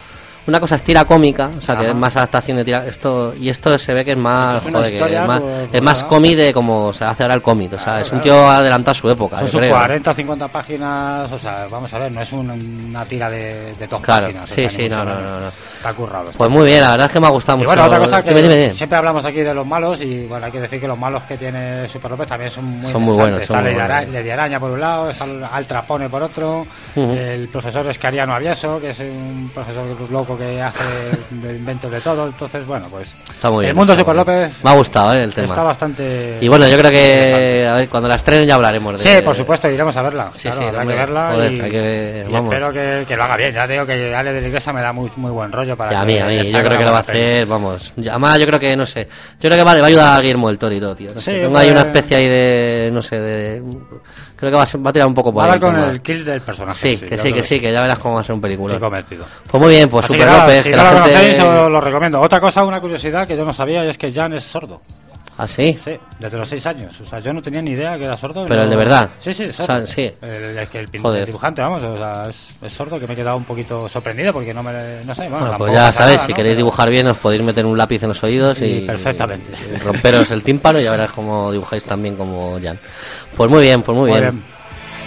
una cosa es tira cómica, o sea, que Ajá. es más adaptación de tira, esto y esto se ve que es más, Esto es una joder, que historia, es más, pues, es más pues, cómic de como se hace ahora el cómic, o sea, Claro, es un claro. tío adelantado a su época, Son yo sus creo. cuarenta o cincuenta páginas, o sea, vamos a ver, no es un- una tira de, de dos Claro, páginas. o sí, sea, sí, ni mucho no, no, menos. no, no. Está currado. está Pues muy bien, la verdad es que me ha gustado Y mucho. bueno, otra cosa que Dime, dime, dime. siempre hablamos aquí de los malos y bueno, hay que decir que los malos que tiene Super López también son muy Son muy interesantes. buenos, Está son muy Lady Ara- buenos. Lady Araña por un lado, está Al Trapone por otro, Ujú. el profesor Escariano Avieso, que es un profesor loco que hace de inventos de todo. Entonces, bueno, pues Está muy bien. el mundo está Super muy bien. López Me ha gustado, eh, el tema. está bastante... Y bueno, yo creo que interesante. a ver, cuando la estrenen ya hablaremos de Sí, por supuesto, iremos a verla. Sí, claro, sí, habrá hombre, que verla joder, y, hay que- y vamos. espero que, que lo haga bien. Ya te digo que Ale de la Iglesia me da muy, muy buen rollo para Y a que mí, a mí, le yo salga creo que una lo va a buena peli. hacer, vamos. Ya- Además, yo creo que, no sé. Yo creo que vale, va a ayudar a Guillermo del Toro y todo, tío. No Sí, sé, tengo ahí una pues- especie ahí de, no sé, de. Creo que va a, ser- va a tirar un poco por Va a ahí. dar con tema. el kill del personaje. Sí, sí, que yo sí, creo que sí, que ya verás cómo va a ser un película. Estoy convencido. Pues muy bien, pues Así Super que nada, López, si que no la lo gente... conocéis, os lo recomiendo. Otra cosa, una curiosidad que yo no sabía, y es que Jan es sordo. ¿Ah, sí? Sí, desde los seis años. O sea, yo no tenía ni idea que era sordo. Pero no- el de verdad. Sí, sí, es O sordo. sea, sí. El, el, que el, pin- Joder. el dibujante, vamos, o sea, es, es sordo, que me he quedado un poquito sorprendido porque no me... No sé, bueno, Bueno, tampoco pues ya pasa sabéis, nada, si ¿no? queréis Pero- dibujar bien, os podéis meter un lápiz en los oídos y, Sí, perfectamente. y romperos el tímpano y ya verás cómo dibujáis también como Jan. Pues muy bien, pues muy, Muy bien. bien.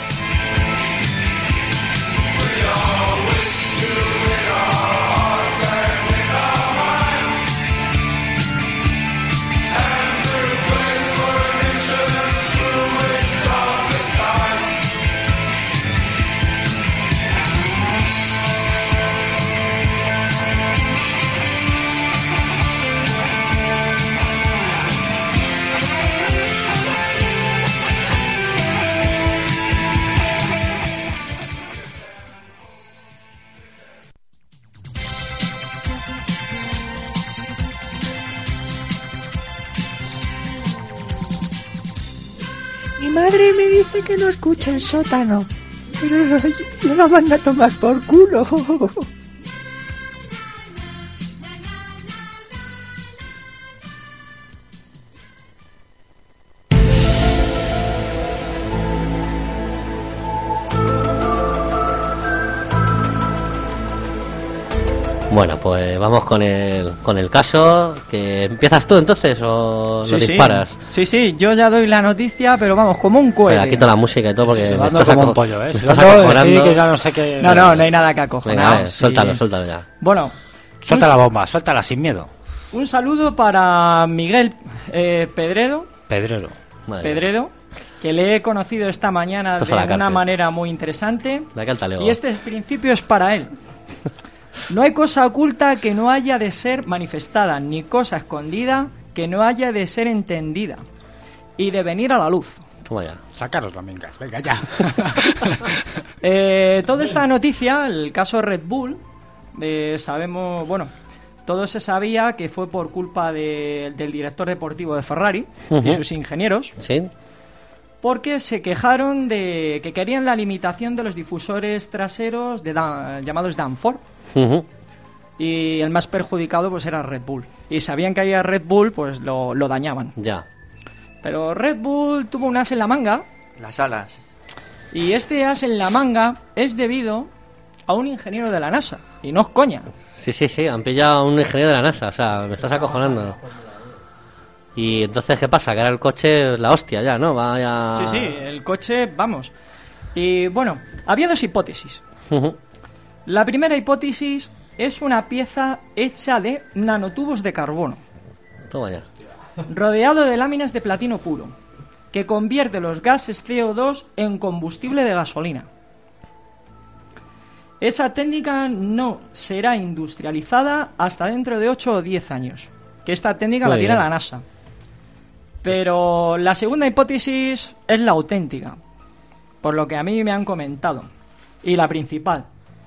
Mi madre me dice que no escuche el sótano, pero yo la mando a tomar por culo. Bueno, pues vamos con el, con el caso. Que ¿Empiezas tú entonces o Sí, lo sí. disparas? Sí, sí, yo ya doy la noticia, pero vamos, como un cohete. Espera, quito la música y todo porque me Sudando estás, como aco- un pollo, ¿eh? me estás Sudando, acojonando. sí, que ya no sé qué... No, no, no hay nada que acojonar. Venga, a ver, sí. suéltalo, suéltalo ya. Bueno, Suelta la bomba, suéltala sin miedo. un saludo para Miguel eh, Pedredo, Pedrero. Madre mía. Pedredo, que le he conocido esta mañana Esto de es a la una cárcel. manera muy interesante. La que al talego. Y este principio es para él. No hay cosa oculta que no haya de ser manifestada, ni cosa escondida que no haya de ser entendida y de venir a la luz. Toma ya. Sacaros las mingas, venga ya. Eh, toda esta noticia, el caso Red Bull, eh, sabemos, bueno, todo se sabía que fue por culpa de- del director deportivo de Ferrari Ujú. y sus ingenieros, ¿Sí? porque se quejaron de que querían la limitación de los difusores traseros de Dan- llamados Danforth. Ujú. Y el más perjudicado pues era Red Bull. Y sabían que había Red Bull, pues lo, lo dañaban. Ya. Pero Red Bull tuvo un as en la manga. Las alas. Y este as en la manga es debido a un ingeniero de la NASA. Y no es coña. Sí, sí, sí, han pillado a un ingeniero de la NASA, o sea, me estás acojonando. Y entonces, ¿qué pasa? Que ahora el coche es la hostia ya, ¿no? Vaya... Sí, sí, el coche, vamos. Y bueno, había dos hipótesis. Ujú. La primera hipótesis es una pieza hecha de nanotubos de carbono, Toma ya. rodeado de láminas de platino puro, que convierte los gases C O dos en combustible de gasolina. Esa técnica no será industrializada hasta dentro de ocho o diez años, que esta técnica Muy la tiene bien. la NASA. Pero la segunda hipótesis es la auténtica, por lo que a mí me han comentado, y la principal.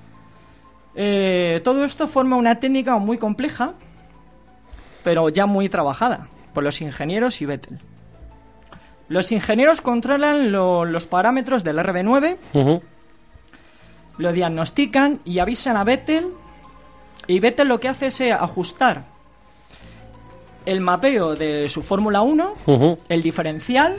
Eh, todo esto forma una técnica muy compleja, pero ya muy trabajada por los ingenieros y Vettel. Los ingenieros controlan lo- los parámetros del R B nueve, Ujú. lo diagnostican y avisan a Vettel, y Vettel lo que hace es eh, ajustar el mapeo de su Fórmula uno, Ujú. el diferencial,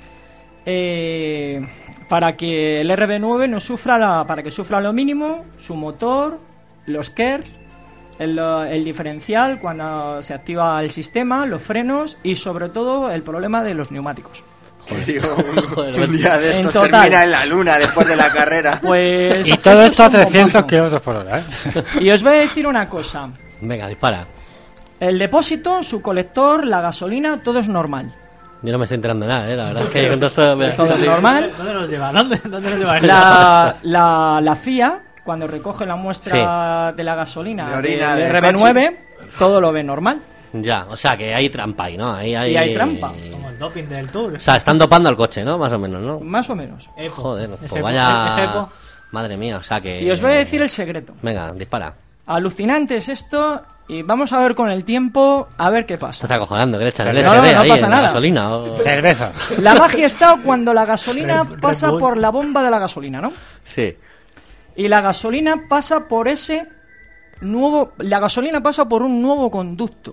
eh, para que el R B nueve no sufra la- para que sufra lo mínimo, su motor, los KERS el, el diferencial cuando se activa el sistema, los frenos y sobre todo el problema de los neumáticos. Digo, un, un día de estos total, termina en la luna después de la carrera. Pues, y todo esto a trescientos kilómetros por hora, ¿eh? Y os voy a decir una cosa. Venga, dispara. El depósito, su colector, la gasolina, todo es normal. Yo no me estoy enterando de nada, ¿eh? La verdad es que con todo esto me... todo es normal. ¿Dónde nos lleva? ¿Dónde, dónde nos lleva? La, la, la F I A, cuando recoge la muestra sí. de la gasolina de orina, del de R B nueve, todo lo ve normal. Ya, o sea que hay trampa ahí, ¿no? Ahí hay... Y hay trampa. Como el doping del Tour. O sea, están dopando al coche, ¿no? Más o menos, ¿no? Más o menos. Epo. Joder, pues Epo. vaya... Epo. Madre mía, o sea que... Y os voy a decir el secreto. Venga, dispara. Alucinante es esto y vamos a ver con el tiempo a ver qué pasa. Estás acojonando, que le echan el no, no, S D no ahí pasa en nada. la gasolina o... Cerveza. La magia está cuando la gasolina Red, pasa Red por la bomba de la gasolina, ¿no? Sí. Y la gasolina pasa por ese nuevo... La gasolina pasa por un nuevo conducto.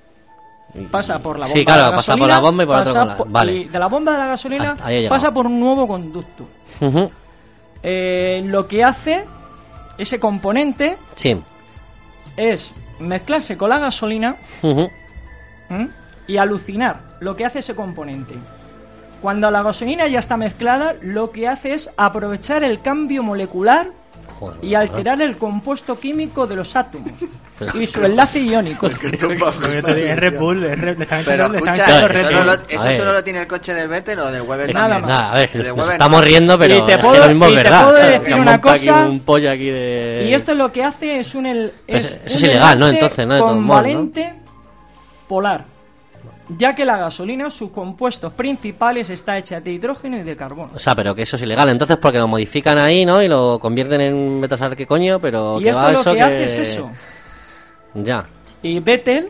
Pasa por la bomba sí, claro, de la pasa gasolina, por la bomba y por otro con la... por, Vale. y de la bomba de la gasolina Hasta ahí pasa por un nuevo conducto. Uh-huh. Eh, lo que hace ese componente Sí. es mezclarse con la gasolina Uh-huh. ¿m? y alucinar lo que hace ese componente. Cuando la gasolina ya está mezclada, lo que hace es aprovechar el cambio molecular Joder, y alterar el compuesto químico de los átomos Pero- y su enlace iónico. Es que esto va a Porque te digo, es Red Bull, es Red- le están Pero echando- le están escucha, echando ¿eso, Red no Bull. lo, A ¿eso ver. solo lo tiene el coche del Vettel o del Weber Nada también? más. Nada, a ver, El de nos Weber estamos no. riendo, pero Y te es que puedo- lo mismo es y te verdad. puedo ¿sabes? decir Que han una montado aquí cosa, un pollo aquí de... Y esto lo que hace es un, el, Pero es eso- eso un es ilegal, ¿no? enlace Entonces, ¿no? De todos modos, ¿no? convalente polar, ya que la gasolina, sus compuestos principales, está hecha de hidrógeno y de carbono. O sea, pero que eso es ilegal, entonces porque lo modifican ahí, ¿no? Y lo convierten en metasar qué coño, pero Y que esto va lo eso que hace es eso. Ya. Y Vettel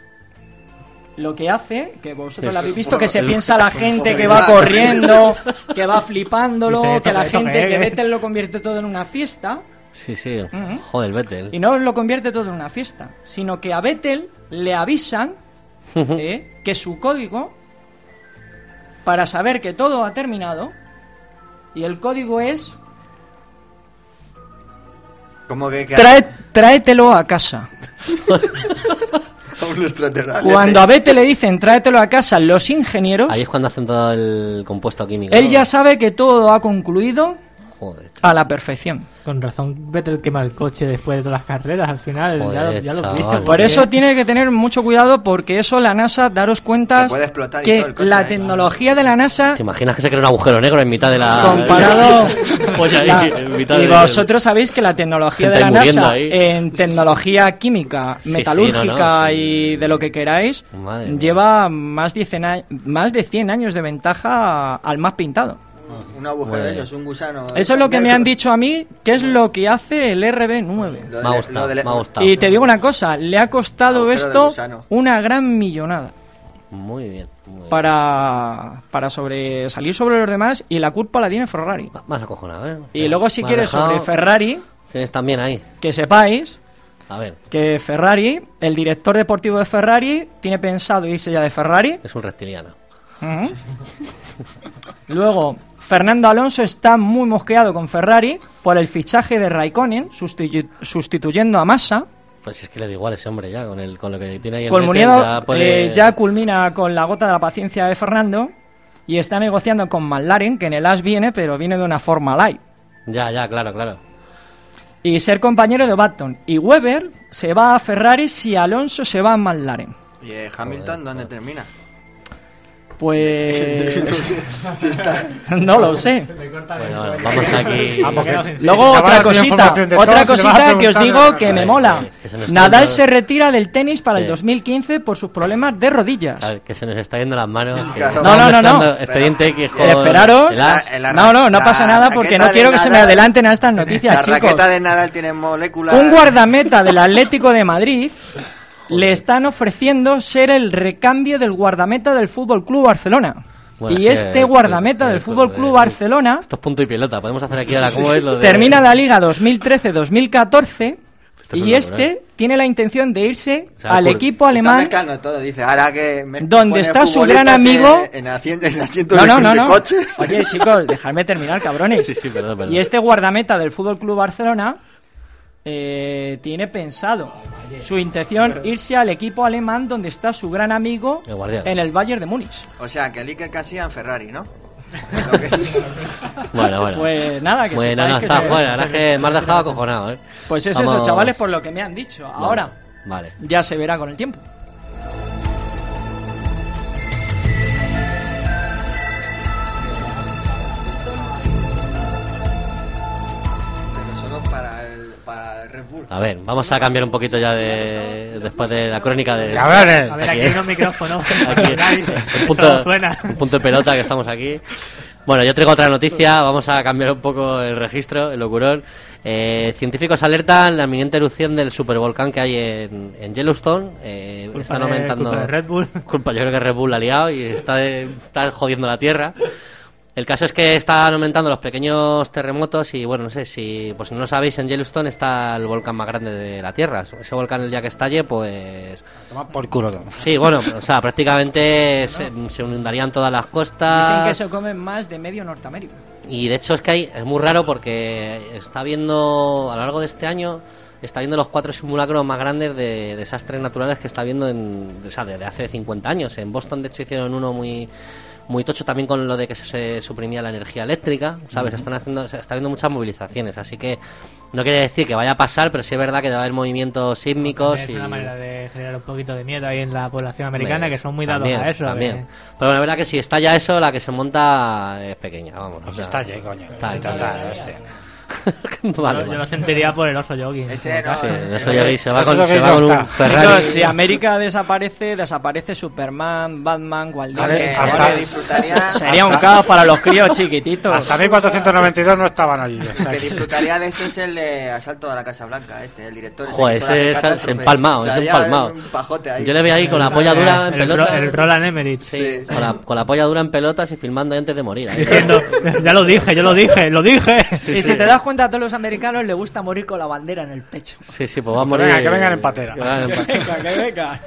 lo que hace, que vosotros Es- lo habéis visto, que se el- piensa la gente que va corriendo, que va flipándolo, Dice, que la toca, toca, gente, que eh. Vettel lo convierte todo en una fiesta. Sí, sí. Ujú. Joder, Vettel. Y no lo convierte todo en una fiesta, sino que a Vettel le avisan eh, que su código, para saber que todo ha terminado, y el código es ¿Cómo que, que trae, tráetelo a casa. a un extraterrestre? Cuando a Vettel le dicen tráetelo a casa los ingenieros, Ahí es cuando hacen todo el compuesto químico. él ¿no? ya sabe que todo ha concluido Joder. a la perfección. Con razón, Vettel quema el coche después de todas las carreras. Al final, Joder, ya, lo- ya lo chaval. dice. Por porque- eso tiene que tener mucho cuidado, porque eso la NASA, daros cuenta Se puede explotar y que todo el coche, la ¿eh? tecnología de la NASA, ¿Te imaginas que se crea un agujero negro en mitad de la... comparado... Pues ahí, la- en mitad y de- vosotros sabéis que la tecnología de Gente la muriendo NASA ahí. en tecnología química, Sí, sí, metalúrgica no, no, sí. y de lo que queráis, Madre mía. lleva más de cien a- más de cien años de ventaja al más pintado. Un agujero Bueno. de ellos, un gusano. Eso es lo que me negro. han dicho a mí, que es lo que hace el R B nueve. Lo Me ha de- gustado, lo de- me ha gustado. Y te digo una cosa, le ha costado Agujero de esto gusano. una gran millonada Muy bien, muy bien. para, para sobresalir sobre los demás, y la culpa la tiene Ferrari. Más acojonado, ¿eh? Y luego, si Me ha quieres, dejado- sobre Ferrari, Tienes también ahí. que sepáis A ver, que Ferrari, el director deportivo de Ferrari, tiene pensado irse ya de Ferrari. es un reptiliano. Ujú. Luego, Fernando Alonso está muy mosqueado con Ferrari por el fichaje de Raikkonen, sustitu- sustituyendo a Massa. Pues es que le da igual ese hombre ya, con, el, con lo que tiene ahí el Culminado, Vettel, ya puede- eh, ya culmina con la gota de la paciencia de Fernando y está negociando con McLaren, que en el As viene, pero viene de una forma light. Ya, ya, claro, claro. Y ser compañero de Button. Y Weber se va a Ferrari si Alonso se va a McLaren. ¿Y eh, Hamilton dónde termina? Pues... Sí está. no lo sé. Bueno, bueno, vamos aquí... Ah, porque- Luego se va a otra dar cosita, información de otra todo, se le va a cosita que os preguntar digo de- que me Vale, mola. vale, que se nos está Nadal yendo- se retira del tenis para el Sí. dos mil quince por sus problemas de rodillas. A ver, que se nos está yendo las manos. que Claro. estamos No, no, no, no. mezclando Expediente X con Esperaros. el As. La- la- No, no, no la pasa nada porque raqueta no de quiero que se me Nadal- adelanten a estas noticias, La chicos. raqueta de Nadal tiene moléculas. Un guardameta del Atlético de Madrid le están ofreciendo ser el recambio del guardameta del Fútbol Club Barcelona. Bueno, y sí, este el- guardameta el- del el- Fútbol Club el- Barcelona Esto es punto y pelota. Podemos hacer aquí ahora cómo es lo de... termina la liga dos mil trece dos mil catorce Esto es y una este locura. tiene la intención de irse O sea, al Kurt- equipo Está alemán. mezclando todo, dice. Ahora que me Donde pone está su futbolistas gran amigo- En, en, asiento- en asientos No, de, no, no, de no. coches. Oye, chicos, dejadme terminar, cabrones. Sí, sí, perdón, perdón. Y este guardameta del Fútbol Club Barcelona eh, tiene pensado su intención irse al equipo alemán donde está su gran amigo El guardián. en el Bayern de Múnich. O sea, que el Iker Casillas en Ferrari, ¿no? Bueno, bueno. Pues nada, que Bueno, sepáis no, que está se- fuera. La verdad es que me has dejado acojonado, ¿eh? Pues es Vamos- eso, chavales, por lo que me han dicho. Ahora Vale. ya se verá con el tiempo. Pero solo para el, para el Red Bull. A ver, vamos a cambiar un poquito ya de después de la crónica de... Cabrones. A ver, aquí hay unos micrófonos. Aquí, un punto, Todo suena. un punto de pelota que estamos aquí. Bueno, yo traigo otra noticia. Vamos a cambiar un poco el registro, el locurón. Eh, científicos alertan la inminente erupción del supervolcán que hay en, en Yellowstone. Eh, Culpa están de- aumentando. culpa de Red Bull. Culpa, yo creo que Red Bull la ha liado y está, está jodiendo la tierra. El caso es que están aumentando los pequeños terremotos y bueno, no sé si, pues si no lo sabéis, en Yellowstone está el volcán más grande de la Tierra. Ese volcán el día que estalle, pues... Toma por culo todo. Sí, bueno, o sea, prácticamente se, se inundarían todas las costas. Dicen que se comen más de medio Norteamérica. Y de hecho es que hay, es muy raro porque está viendo, a lo largo de este año, está viendo los cuatro simulacros más grandes de desastres naturales que está viendo en, o sea, desde hace cincuenta años. En Boston, de hecho, hicieron uno muy... muy tocho también con lo de que se suprimía la energía eléctrica, ¿sabes? Ujú. Están haciendo, se está habiendo muchas movilizaciones, así que no quiere decir que vaya a pasar, pero sí es verdad que debe haber movimientos sísmicos. Es y... una manera de generar un poquito de miedo ahí en la población americana, Pues, que son muy dados también, a eso. también. de- Pero la verdad que si está ya eso, la que se monta es pequeña, vamos. Pues estalle, coño. Está, Sí, está, total, está. este. Vale, yo, vale. yo lo sentiría por el oso yogi. Ese no, Sí, eh, eso ya se va eso con, es lo que se va yo con un está. Ferrari. Chicos, si América desaparece, desaparece Superman, Batman, Guardián. Vale, Chavales, hasta- disfrutaría, sería un hasta- caos para los críos chiquititos. Hasta mil cuatrocientos noventa y dos no estaban allí. o sea que que- disfrutaría de eso es el de Asalto a la Casa Blanca, este, el director. Joder, que hizo las ese es catástrofes. empalmado, O sea, es haría empalmado. un pajote ahí. Yo le veo ahí con la polla dura en el, Ro- pelota. el Roland Emmerich. Sí, con la, con la polla dura en pelotas y filmando antes de morir. ahí. Diciendo, ya lo dije, yo lo dije, lo dije. Y si te das cuenta, a todos los americanos les gusta morir con la bandera en el pecho. Sí, sí, pues va a Que morir. venga, que vengan en patera. que vengan en patera. Venga, que venga.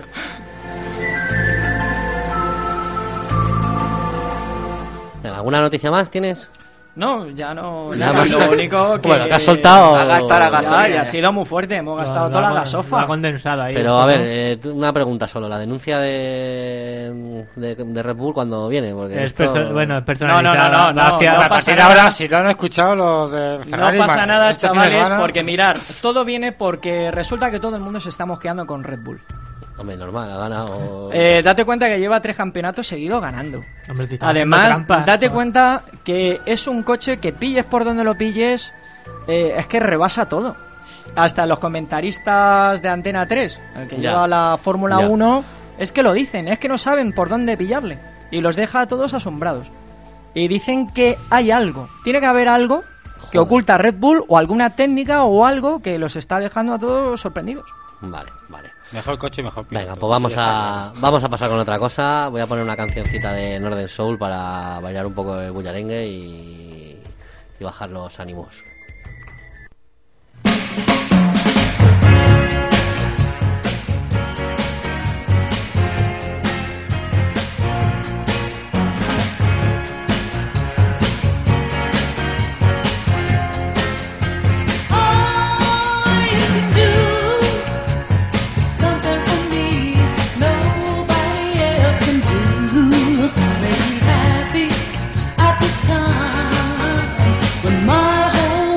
Venga, ¿alguna noticia más tienes? No, ya no. Nada ya más. lo único que. Bueno, que has soltado- Va a gastar la gasolina. Ya, y ha sido muy fuerte, hemos gastado Lo- toda lo la ha- gasofa. lo ha condensado ahí. Pero un a poco. ver, eh, tú- una pregunta solo. La denuncia de, de, de Red Bull cuando viene. Porque Es esto- perso- bueno, es No, personalizada. no, no, no, Va hacia- no A pasa partir de nada. ahora, si lo han escuchado los de Ferrari, No pasa ma- nada, este fin de chavales, semana- porque mirar, todo viene porque resulta que todo el mundo se está mosqueando con Red Bull. Hombre, normal, ha ganado. Eh, date cuenta que lleva tres campeonatos seguidos ganando. Hombre, si están Además, haciendo trampas. date cuenta que es un coche que pilles por donde lo pilles, eh, es que rebasa todo. Hasta los comentaristas de Antena tres, el que Ya. lleva la Fórmula Ya. uno, es que lo dicen, es que no saben por dónde pillarle. Y los deja a todos asombrados. Y dicen que hay algo, tiene que haber algo que Joder. oculta Red Bull o alguna técnica o algo que los está dejando a todos sorprendidos. Vale, vale. Mejor coche y mejor piloto. Venga, pues vamos Sí, ya está a claro. vamos a pasar con otra cosa. Voy a poner una cancioncita de Northern Soul para bailar un poco el bullarengue y, y bajar los ánimos. At this time, when my whole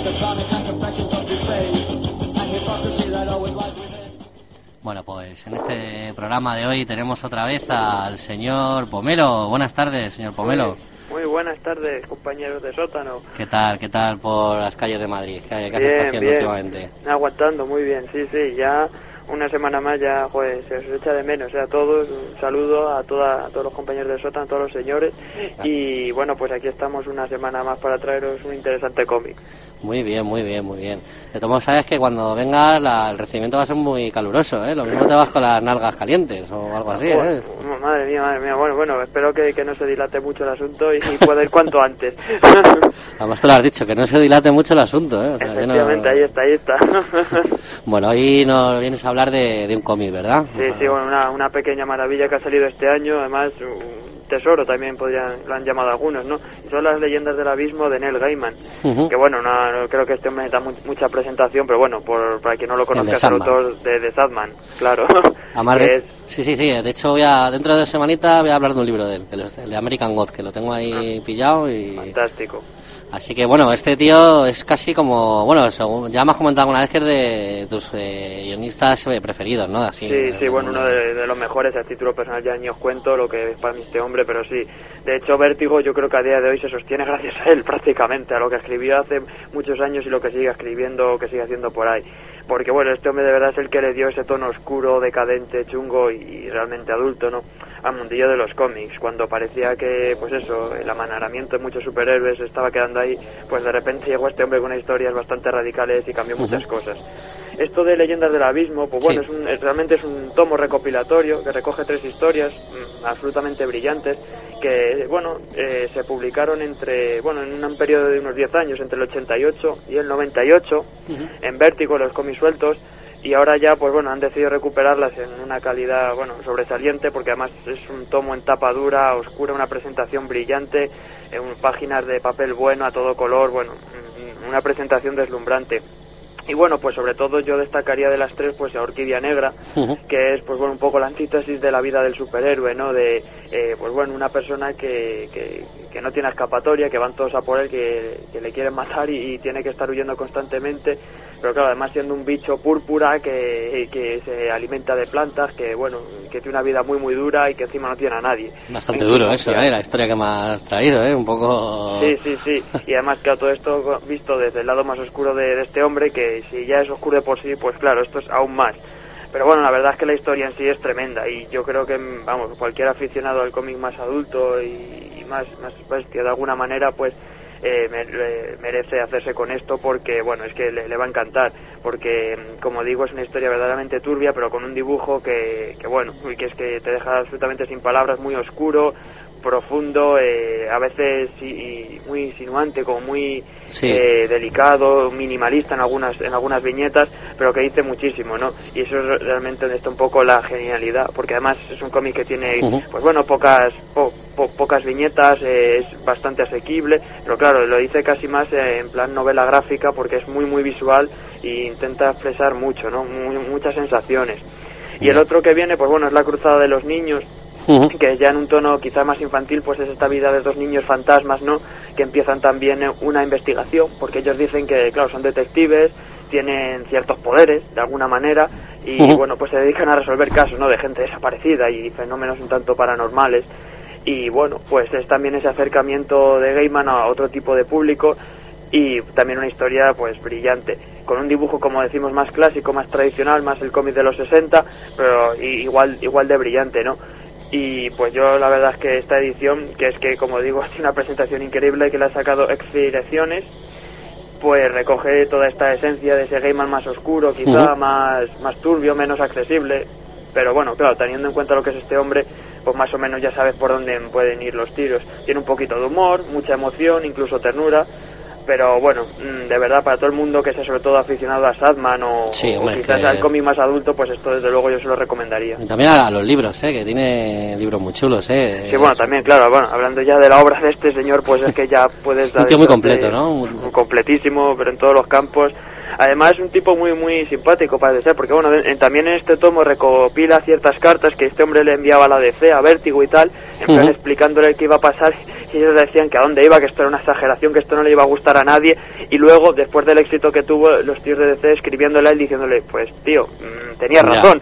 Bueno, pues en este programa de hoy tenemos otra vez al señor Pomelo. Buenas tardes, señor Pomelo. Muy, muy buenas tardes, compañeros de sótano. ¿Qué tal, qué tal por las calles de Madrid? ¿Qué, qué has Bien, estado haciendo bien. últimamente? Aguantando, muy bien, sí, sí, ya una semana más ya, pues, se os echa de menos, o sea, a todos, un saludo a, toda, a todos los compañeros de sótano, a todos los señores, y bueno, pues aquí estamos una semana más para traeros un interesante cómic. Muy bien, muy bien, muy bien. De todos modos, sabes que cuando vengas la, el recibimiento va a ser muy caluroso, ¿eh? Lo mismo te vas con las nalgas calientes o algo así, ¿eh? Oh, madre mía, madre mía, bueno, bueno, espero que, que no se dilate mucho el asunto y, y pueda ir cuanto antes. Además tú lo has dicho, que no se dilate mucho el asunto, ¿eh? O sea, Efectivamente, no... ahí está, ahí está. Bueno, hoy nos vienes a hablar de, de un cómic, ¿verdad? Sí, sí, bueno, una, una pequeña maravilla que ha salido este año, además un tesoro también podrían, lo han llamado algunos, ¿no? Y son las leyendas del abismo de Neil Gaiman, uh-huh. que bueno, no, no creo que este hombre necesita mu- mucha presentación, pero bueno, por, para quien no lo conozca, es el autor de, de Sandman, claro. Amar de... es... Sí, sí, sí, de hecho voy a, dentro de dos semanitas voy a hablar de un libro de él, el de American God, que lo tengo ahí ah. pillado y... Fantástico. Así que bueno, este tío es casi como, bueno, según, ya me has comentado alguna vez que es de tus eh, guionistas preferidos, ¿no? Así, sí, sí, bueno, uno de, de los mejores, a título personal ya ni os cuento lo que es para mí este hombre, pero sí, de hecho Vértigo yo creo que a día de hoy se sostiene gracias a él prácticamente, a lo que escribió hace muchos años y lo que sigue escribiendo o que sigue haciendo por ahí. Porque bueno, este hombre de verdad es el que le dio ese tono oscuro, decadente, chungo y realmente adulto, ¿no?, al mundillo de los cómics. Cuando parecía que, pues eso, el amanaramiento de muchos superhéroes estaba quedando ahí, pues de repente llegó este hombre con unas historias bastante radicales y cambió uh-huh. muchas cosas. Esto de Leyendas del Abismo, pues bueno, sí. es un, es, realmente es un tomo recopilatorio que recoge tres historias mmm, absolutamente brillantes que, bueno, eh, se publicaron entre, bueno, en un periodo de unos diez años, entre el ochenta y ocho y el noventa y ocho, uh-huh. en Vértigo, los cómics sueltos, y ahora ya, pues bueno, han decidido recuperarlas en una calidad, bueno, sobresaliente, porque además es un tomo en tapa dura, oscura, una presentación brillante, en páginas de papel bueno, a todo color, bueno, una presentación deslumbrante. Y bueno, pues sobre todo yo destacaría de las tres, pues a Orquídea Negra, uh-huh. que es, pues bueno, un poco la antítesis de la vida del superhéroe, ¿no? De, eh, pues bueno, una persona que, que, que no tiene escapatoria, que van todos a por él, que, que le quieren matar y, y tiene que estar huyendo constantemente, pero claro, además siendo un bicho púrpura que, que se alimenta de plantas, que bueno, que tiene una vida muy muy dura y que encima no tiene a nadie. Bastante duro eso, ¿eh? La historia que me has traído, ¿eh? Un poco... Sí, sí, sí, y además que todo esto visto desde el lado más oscuro de, de este hombre, que si ya es oscuro de por sí, pues claro, esto es aún más. Pero bueno, la verdad es que la historia en sí es tremenda y yo creo que, vamos, cualquier aficionado al cómic más adulto y, y más, más bestia de alguna manera, pues eh, merece hacerse con esto porque, bueno, es que le, le va a encantar. Porque, como digo, es una historia verdaderamente turbia, pero con un dibujo que, que bueno, que es que te deja absolutamente sin palabras, muy oscuro, profundo, eh, a veces y, y muy insinuante, como muy sí. eh, delicado, minimalista en algunas en algunas viñetas, pero que dice muchísimo, ¿no? Y eso es realmente donde está un poco la genialidad, porque además es un cómic que tiene, uh-huh. pues bueno, pocas po, po, pocas viñetas, eh, es bastante asequible, pero claro, lo dice casi más eh, en plan novela gráfica, porque es muy muy visual e intenta expresar mucho, ¿no? Muy, muchas sensaciones. Y uh-huh. el otro que viene, pues bueno, es La Cruzada de los Niños, uh-huh. que ya en un tono quizá más infantil, pues es esta vida de dos niños fantasmas, ¿no?, que empiezan también una investigación, porque ellos dicen que, claro, son detectives, tienen ciertos poderes, de alguna manera, y uh-huh. bueno, pues se dedican a resolver casos, ¿no?, de gente desaparecida y fenómenos un tanto paranormales, y bueno, pues es también ese acercamiento de Gaiman a otro tipo de público, y también una historia, pues, brillante, con un dibujo, como decimos, más clásico, más tradicional, más el cómic de los sesenta, pero igual, igual de brillante, ¿no? Y pues yo la verdad es que esta edición, que es que, como digo, tiene una presentación increíble que le ha sacado Expiaciones, pues recoge toda esta esencia de ese Gaiman más oscuro, quizá uh-huh. más, más turbio, menos accesible, pero bueno, claro, teniendo en cuenta lo que es este hombre, pues más o menos ya sabes por dónde pueden ir los tiros. Tiene un poquito de humor, mucha emoción, incluso ternura, pero bueno, de verdad, para todo el mundo que sea sobre todo aficionado a Sandman o, sí, hombre, o quizás que... al cómic más adulto, pues esto desde luego yo se lo recomendaría. Y también a los libros, ¿eh? Que tiene libros muy chulos, ¿eh? Sí, bueno, también, claro, bueno, hablando ya de la obra de este señor, pues es que ya puedes dar... Un tío muy completo, ¿no? Muy completísimo, pero en todos los campos. Además es un tipo muy muy simpático parece ser, porque bueno, en, también en este tomo recopila ciertas cartas que este hombre le enviaba a la D C, a Vértigo y tal, en plan uh-huh. explicándole qué iba a pasar, y ellos decían que a dónde iba, que esto era una exageración, que esto no le iba a gustar a nadie, y luego, después del éxito que tuvo, los tíos de D C escribiéndole a él diciéndole, pues tío, mmm, tenías razón.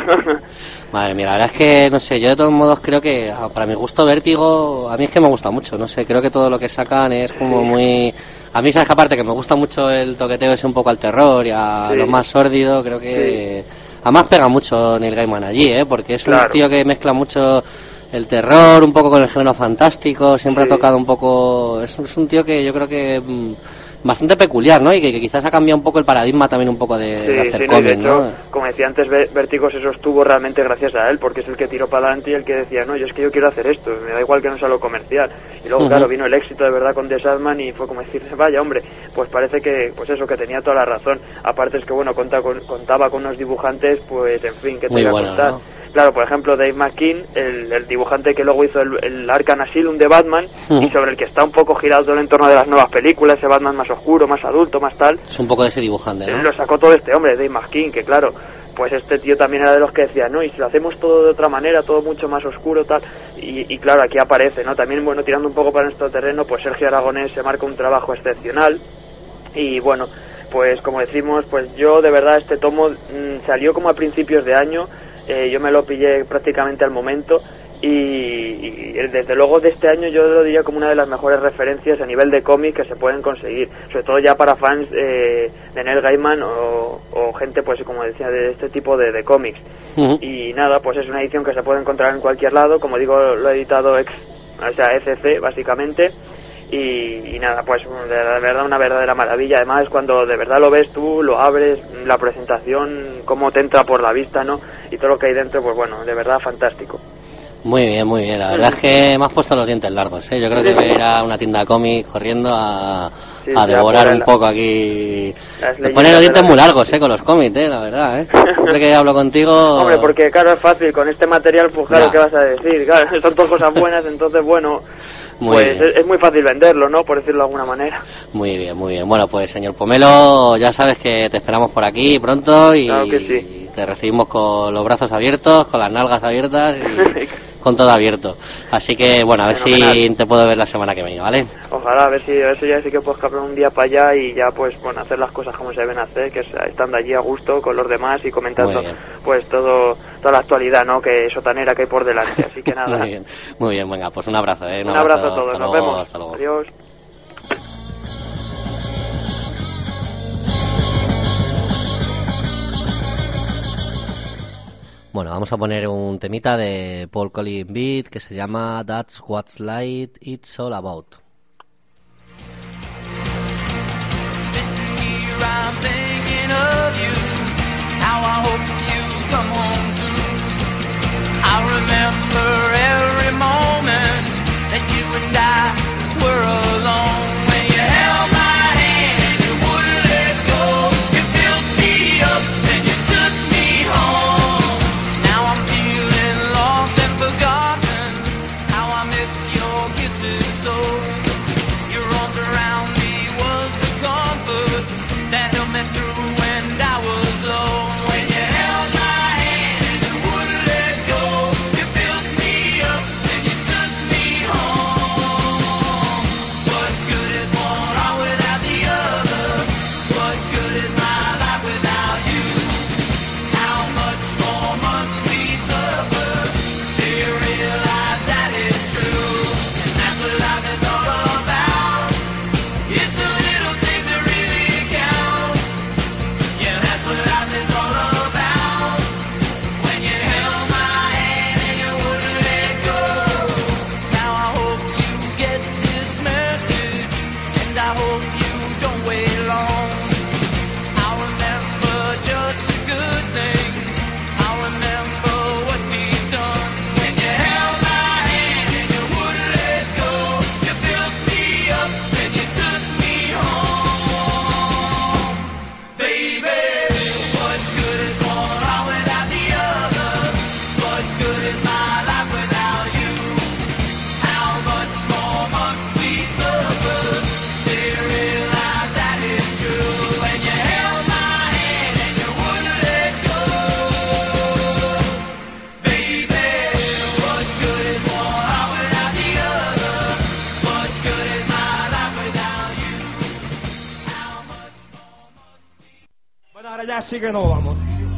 Madre mía, la verdad es que, no sé, yo de todos modos creo que, para mi gusto, Vértigo, a mí es que me gusta mucho, no sé, creo que todo lo que sacan es como muy... A mí, sabes que aparte que me gusta mucho el toqueteo ese un poco al terror y a sí. lo más sórdido, creo que... Sí. Además pega mucho Neil Gaiman allí, ¿eh? Porque es claro. un tío que mezcla mucho el terror, un poco con el género fantástico, siempre sí. ha tocado un poco... Es, es un tío que yo creo que... Mmm, bastante peculiar, ¿no? Y que, que quizás ha cambiado un poco el paradigma también un poco de, sí, de hacer sí, cómics, no, ¿no? Como decía antes, Vértigo se sostuvo realmente gracias a él, porque es el que tiró para adelante y el que decía, no, yo es que yo quiero hacer esto, me da igual que no sea lo comercial. Y luego, uh-huh. claro, vino el éxito de verdad con The Sandman y fue como decir, vaya, hombre, pues parece que, pues eso, que tenía toda la razón. Aparte es que, bueno, contaba con, contaba con unos dibujantes, pues, en fin, que te iba a contar. ¿No? Claro, por ejemplo, Dave McKean, el, el dibujante que luego hizo el, el Arkham Asylum de Batman, uh-huh. y sobre el que está un poco girado todo el entorno de las nuevas películas, ese Batman más oscuro, más adulto, más tal. Es un poco de ese dibujante, ¿no? Lo sacó todo este hombre, Dave McKean, que claro, pues este tío también era de los que decía, no, y si lo hacemos todo de otra manera, todo mucho más oscuro, tal, y, y claro, aquí aparece, ¿no? También, bueno, tirando un poco para nuestro terreno, pues Sergio Aragonés se marca un trabajo excepcional, y bueno, pues como decimos, pues yo de verdad este tomo mmm, salió como a principios de año. Eh, yo me lo pillé prácticamente al momento y, y desde luego de este año yo lo diría como una de las mejores referencias a nivel de cómic que se pueden conseguir, sobre todo ya para fans eh, de Neil Gaiman o, o gente, pues como decía, de este tipo de, de cómics. Uh-huh. Y nada, pues es una edición que se puede encontrar en cualquier lado, como digo, lo ha editado ex, o sea, E C C básicamente. Y, y nada, pues de verdad una verdadera maravilla. Además, cuando de verdad lo ves tú, lo abres, la presentación, cómo te entra por la vista, ¿no? Y todo lo que hay dentro, pues bueno, de verdad fantástico. Muy bien, muy bien. La verdad es que me has puesto los dientes largos, ¿eh? Yo creo que voy a ir a una tienda de cómics corriendo a, sí, a devorar un la... poco aquí. Me ponen los dientes muy largos, ¿eh? Con los cómics, ¿eh? La verdad, ¿eh? Siempre que hablo contigo... Hombre, porque claro, es fácil. Con este material, pues claro, ya. ¿Qué vas a decir? Claro, son todas cosas buenas, entonces bueno... Muy pues es, es muy fácil venderlo, ¿no? Por decirlo de alguna manera. Muy bien, muy bien. Bueno, pues señor Pomelo, ya sabes que te esperamos por aquí pronto y claro que sí. Te recibimos con los brazos abiertos, con las nalgas abiertas y con todo abierto. Así que, bueno, a ver Fenomenal. Si te puedo ver la semana que viene, ¿vale? Ojalá, a ver si, a ver si ya sí que puedo escapar un día para allá y ya, pues, bueno, hacer las cosas como se deben hacer, que es estando allí a gusto con los demás y comentando, pues, todo toda la actualidad, ¿no? Que sotanera que hay por delante. Así que nada. Muy bien, muy bien, venga, pues un abrazo, ¿eh? Un, un abrazo, abrazo a todos, nos luego, vemos. Hasta luego. Adiós. Bueno, vamos a poner un temita de Paul Colin Beat que se llama That's What's Light It's All About. Sitting here, I'm thinking of you. How I hope you come home soon. I remember every moment that you and I were alone. When you held my hand and you wouldn't let go, you filled me up and you took me home. Forgotten how I miss your kisses so. ahora ya sí que no vamos.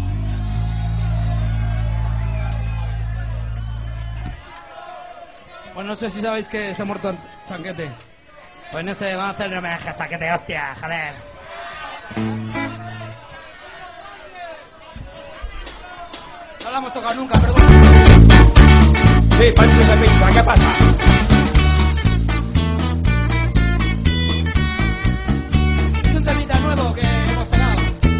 Pues no sé si sabéis que se ha muerto Chanquete. Pues no sé, vamos a hacer un homenaje a Chanquete, hostia, joder. No la hemos tocado nunca, perdón. Sí, Pancho se pincha, ¿qué pasa? Es un temita nuevo que hemos sacado.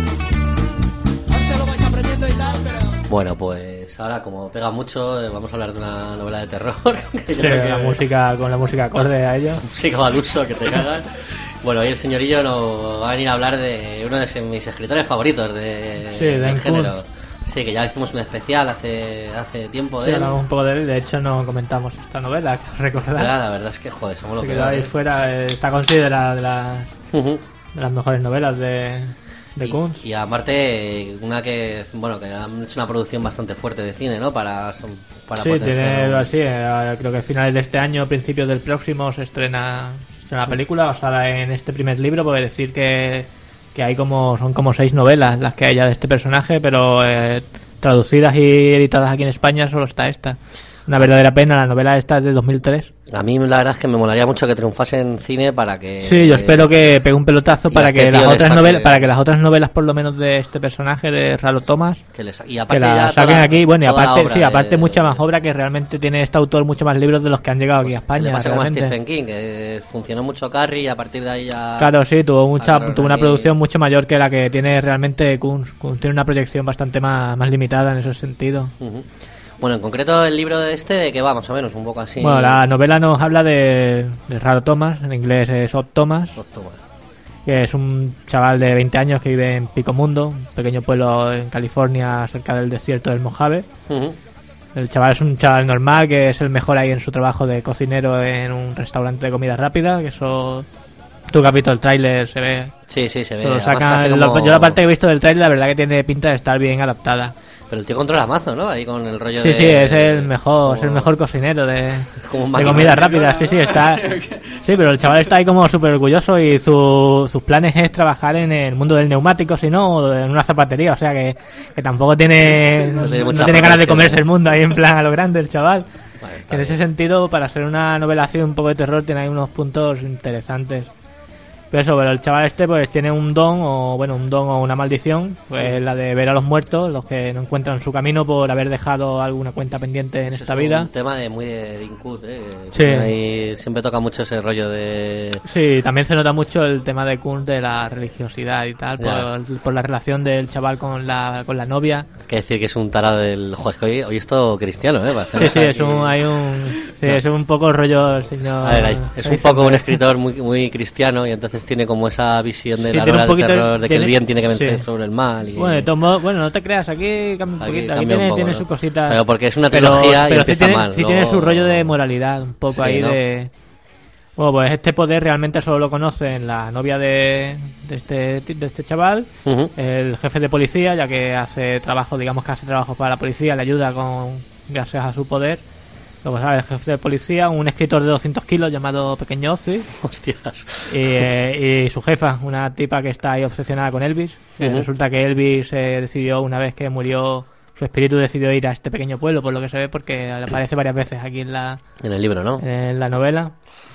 Aún se lo vais aprendiendo y tal, pero... Bueno, pues ahora como pega mucho, eh, vamos a hablar de una novela de terror. Que Sí, yo creo la que- música, con la música acorde a ello. Música va al uso, que te cagas. Bueno, hoy el señorillo nos va a venir a hablar de uno de mis escritores favoritos de, Sí, Dan del género. Kuntz. Sí, que ya hicimos un especial hace hace tiempo Sí, de él. hablamos un poco de él, de hecho no comentamos esta novela, que recordar. Ya, la verdad es que, joder, somos los Se quedó ahí peores. fuera, eh, está considerada de las, Ujú. de las mejores novelas de, de Kuntz. Y aparte, una que, bueno, que han hecho una producción bastante fuerte de cine, ¿no? Para, son- para Sí, potenciar tiene un- así, eh, creo que a finales de este año, principios del próximo, se estrena, se estrena la película basada en este primer libro. Puedo decir que, que hay como son como seis novelas las que hay ya de este personaje, pero eh, traducidas y editadas aquí en España solo está esta. Una verdadera pena, la novela esta es de dos mil tres. A mí la verdad es que me molaría mucho que triunfase en cine para que... Sí, yo espero que pegue un pelotazo y para a este que las tío le otras saque- novelas, para que las otras novelas por lo menos de este personaje de Ralo Thomas, que les- y que aparte la ya saquen toda- aquí. Bueno, y toda la aparte, obra sí, de- aparte mucha más obra, que realmente tiene este autor mucho más libros de los que han llegado aquí a Que España. le pasa como a realmente. Stephen King, que funcionó mucho Carrie y a partir de ahí ya... Claro, sí, tuvo mucha sacaron tuvo una ahí- producción mucho mayor que la que tiene realmente Kuntz. Kuntz tiene una proyección bastante más, más limitada en ese sentido. Ujú. Bueno, en concreto el libro de este, ¿de qué va? Más o menos, un poco así. Bueno, la novela nos habla de, de Ralo Thomas, en inglés es Odd Thomas, Odd Thomas. que es un chaval de veinte años que vive en Pico Mundo, un pequeño pueblo en California cerca del desierto del Mojave. Ujú. El chaval es un chaval normal, que es el mejor ahí en su trabajo de cocinero en un restaurante de comida rápida, que eso... Tú que has visto el tráiler, se ve... Sí, sí, se ve. Se lo Además que sacan- hace lo- como- Yo la parte que he visto del tráiler, la verdad que tiene pinta de estar bien adaptada. Pero el tío controla mazo, ¿no? Ahí con el rollo Sí, de... sí, es el mejor, es el como- mejor cocinero de, como un de máquina. comida rápida. Sí, sí, está. Sí, pero el chaval está ahí como súper orgulloso y su, sus planes es trabajar en el mundo del neumático, si no, o en una zapatería. O sea que, que tampoco tiene, No no, tiene no mucha tiene ganas de pretensión. comerse el mundo ahí en plan a lo grande el chaval. Vale, está En ese sentido, para ser una novela así un poco de terror, tiene ahí unos puntos interesantes. Pero eso, pero el chaval este pues tiene un don, o bueno, un don o una maldición, pues la de ver a los muertos, los que no encuentran su camino por haber dejado alguna cuenta pendiente en Eso esta es vida. un tema de muy de Dean Koontz, ¿eh? Sí. Ahí siempre toca mucho ese rollo de... Sí, también se nota mucho el tema de Kuntz de la religiosidad y tal, Ya. por, por la relación del chaval con la, con la novia. Que decir que es un tarado del... Joder, es que hoy, hoy es todo cristiano, ¿eh? Para Sí, hacer sí, es aquí- un, hay un, sí, No. es un poco rollo el señor... A ver, hay- es un poco un escritor muy, muy cristiano y entonces tiene como esa visión de Sí, la tiene un novela de poquito- terror, de que el tiene- bien tiene que vencer sí. sobre el mal. Y... Bueno, de todos modos, bueno, no te creas, aquí cambia un Aquí poquito, aquí cambia un tiene, poco, tiene ¿no? sus cositas. Pero porque es una pero- trilogía y pero sí empieza tiene, mal, sí tiene luego- su rollo de moralidad, un poco Sí, ahí ¿no? de... Bueno, pues este poder realmente solo lo conocen la novia de, de, este, de este chaval, Ujú. el jefe de policía, ya que hace trabajo, digamos que hace trabajo para la policía, le ayuda con gracias a su poder. Luego, ¿sabes? El jefe de policía, un escritor de doscientos kilos llamado Pequeño Ozzy. Hostias. Y, eh, y su jefa, una tipa que está ahí obsesionada con Elvis. Que Ujú. Resulta que Elvis eh, decidió, una vez que murió, su espíritu decidió ir a este pequeño pueblo, por lo que se ve, porque aparece varias veces aquí en la, En el libro, ¿no? en la novela.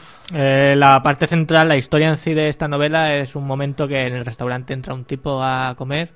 Eh, la parte central, la historia en sí de esta novela es un momento que en el restaurante entra un tipo a comer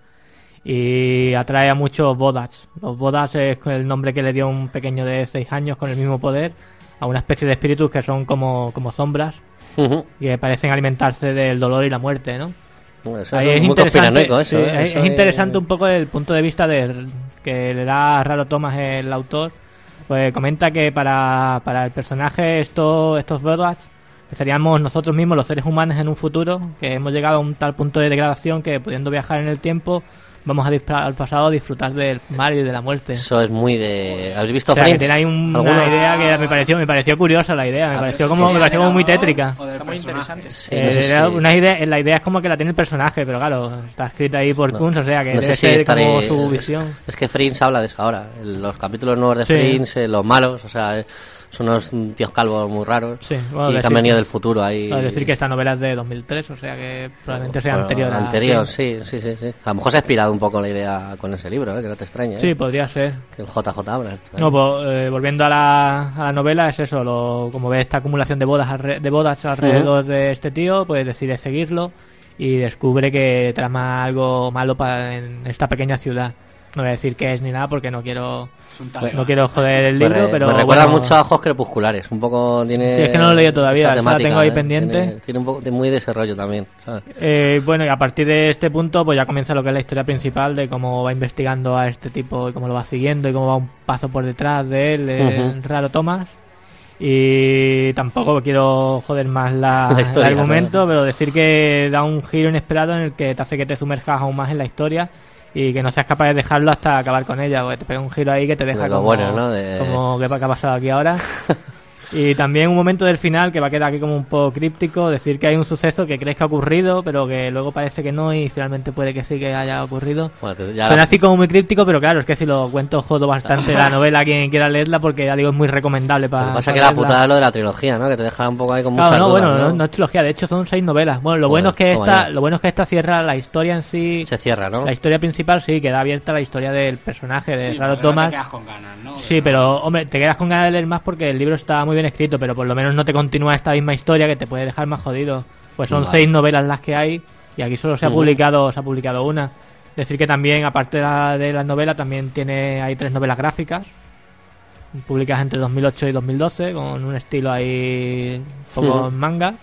y atrae a muchos Bodats. Los Bodats es el nombre que le dio un pequeño de seis años con el mismo poder a una especie de espíritus que son como, como sombras Ujú. y que parecen alimentarse del dolor y la muerte, ¿no? Bueno, eso Ahí es es muy interesante, conspiranoico, eso, sí, ¿eh? es, Eso es es- interesante un poco el punto de vista de, que le da a Ralo Thomas el autor. Pues comenta que para, para el personaje esto, estos Bodats, que seríamos nosotros mismos los seres humanos en un futuro, que hemos llegado a un tal punto de degradación que pudiendo viajar en el tiempo vamos a disfrutar al pasado a disfrutar del mal y de la muerte. Eso es muy de... ¿Habéis visto O sea, que Friends? tiene ahí un- ¿Alguno? una idea que me pareció me pareció curiosa la idea, me Ah, pareció pero como sí, me pareció sí, como muy sí. tétrica. Está muy interesante. Sí, Eh, no sé era si- una idea, la idea es como que la tiene el personaje, pero claro, está escrita ahí por No. Kuntz, o sea que No debe sé si ser estaré- como su visión. Es que Friends habla de eso ahora. En los capítulos nuevos de Sí. Friends, eh, los malos, o sea, eh, Son unos tíos calvos muy raros. Sí, bueno, y que decir, han venido del futuro ahí. Es decir, que esta novela es de dos mil tres, o sea que probablemente sea Bueno, anterior. A Anterior, sí. sí, sí, sí, sí. A lo mejor se ha inspirado un poco la idea con ese libro, ¿eh? Que no te extrañe. ¿eh? Sí, podría ser. Que el J J Abrams. ¿eh? No, pues eh, volviendo a la, a la novela, es eso, lo, como ves esta acumulación de bodas, alre, de bodas alrededor uh-huh. de este tío, pues decide seguirlo y descubre que trama algo malo para, en esta pequeña ciudad. No voy a decir qué es ni nada porque no quiero no quiero joder el libro, me re, pero me recuerda bueno, mucho a Ojos Crepusculares, un poco tiene. Sí, es que no lo he leído todavía, eso la tengo ahí ¿eh? pendiente. Tiene, tiene un poco de muy desarrollo también, ¿sabes? Eh, bueno, y a partir de este punto pues ya comienza lo que es la historia principal de cómo va investigando a este tipo y cómo lo va siguiendo y cómo va un paso por detrás de él, uh-huh. el raro Thomas. Y tampoco quiero joder más la, la historia, el argumento, ¿no? Pero decir que da un giro inesperado en el que te hace que te sumerjas aún más en la historia y que no seas capaz de dejarlo hasta acabar con ella, porque te pega un giro ahí que te deja como, bueno, ¿no? de... como ¿qué ha pasado aquí ahora? Y también un momento del final que va a quedar aquí como un poco críptico, decir que hay un suceso que crees que ha ocurrido, pero que luego parece que no y finalmente puede que sí que haya ocurrido. Bueno, ya... Suena así como muy críptico, pero claro, es que si lo cuento jodo bastante la novela a quien quiera leerla, porque ya digo, es muy recomendable para... Lo que pasa es que leerla. la putada es lo de la trilogía, ¿no? Que te deja un poco ahí con claro, muchas no, dudas, bueno, ¿no? No, no es trilogía, de hecho son seis novelas. Bueno, lo Joder, bueno es que esta, ya. lo bueno es que esta cierra la historia en sí. Se cierra, ¿no? La historia principal sí, queda abierta la historia del personaje de sí, Raro no Thomas. te quedas con ganas, ¿no? Sí, pero hombre, te quedas con ganas de leer más porque el libro está muy bien escrito, pero por lo menos no te continúa esta misma historia que te puede dejar más jodido. Pues son vale. seis novelas las que hay y aquí solo se ha uh-huh. publicado se ha publicado una. Decir que también, aparte de la, de la novela, también tiene hay tres novelas gráficas publicadas entre dos mil ocho y dos mil doce con un estilo ahí un poco uh-huh. manga.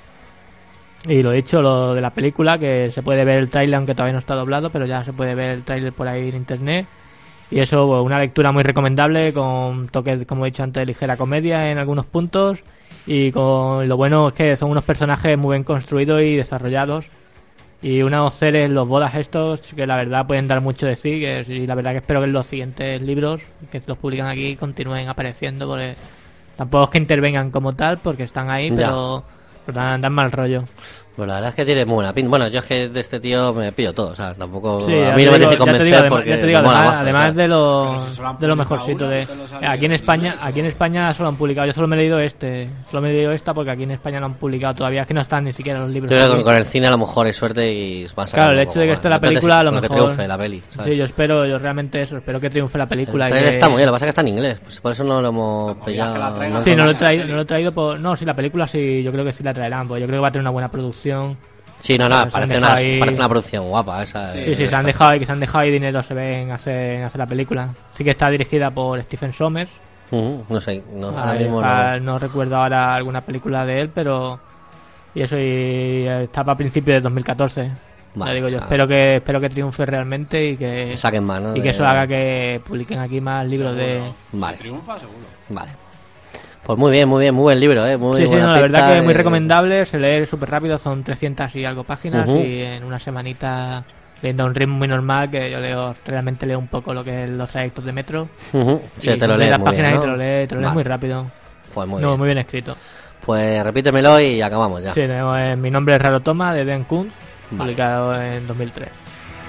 Y lo dicho, lo de la película, que se puede ver el tráiler aunque todavía no está doblado, pero ya se puede ver el tráiler por ahí en internet. Y eso, bueno, una lectura muy recomendable con toques, como he dicho antes, de ligera comedia en algunos puntos. Y con lo bueno es que son unos personajes muy bien construidos y desarrollados. Y unos seres, los bodas estos, que la verdad pueden dar mucho de sí. Que, y la verdad que espero que en los siguientes libros que se los publican aquí continúen apareciendo. Porque tampoco es que intervengan como tal, porque están ahí, pero, pero dan, dan mal rollo. Pues la verdad es que tiene muy buena pinta. Bueno, yo es que de este tío me pillo todo, o sea, tampoco... Sí, a mí no me tiene que convencer porque... Ya te digo, me mola además, mazo, además ¿sabes? de lo, de lo mejorcito de... Aquí en España aquí en España solo han publicado... Yo solo me he leído este. Solo me he leído esta porque aquí en España no han publicado todavía. Es que no están ni siquiera los libros. Yo creo que con, con el cine a lo mejor hay suerte y van a sacar. Claro, el hecho de que esté la película a lo mejor... Que triunfe la peli, ¿sabes? Sí, yo espero, yo realmente eso. Espero que triunfe la película. El trailer que... está muy bien, lo que pasa es que está en inglés. Pues por eso no lo hemos pillado. No sí, no lo he traído, no lo he traído por... No, sí, la película sí, yo creo que sí la traerán. Porque yo creo que va a tener una buena producción. Sí, no, no, parece una, ahí... parece una producción guapa esa. Sí, sí, sí, se han dejado ahí, que se han dejado ahí dinero, se ve en hacer, en hacer la película. Sí que está dirigida por Stephen Sommers. Uh-huh, no sé, no, ahora ahora mismo no. no. no recuerdo ahora alguna película de él, pero... Y eso, y está para principios de dos mil catorce. Vale, ya digo yo, o sea, espero que espero que triunfe realmente y que... Saquen más, ¿no? Y que de... eso haga que publiquen aquí más libros seguro. de... Vale. Si triunfa, seguro. Vale. Pues muy bien, muy bien, muy buen libro, ¿eh? Muy sí, sí, buena no, la verdad que es muy eh... recomendable, se lee súper rápido, son trescientas y algo páginas uh-huh. y en una semanita leyendo a un ritmo muy normal, que yo leo realmente leo un poco lo que es los trayectos de metro. Uh-huh. Sí, te lo lees las muy páginas bien, ¿no? y te lo lees, te lo lees vale. muy rápido. Pues muy no, bien. muy bien escrito. Pues repítemelo y acabamos ya. Sí, tenemos, eh, mi nombre es Raro Thomas, de Dan Kuhn, vale. publicado en dos mil tres.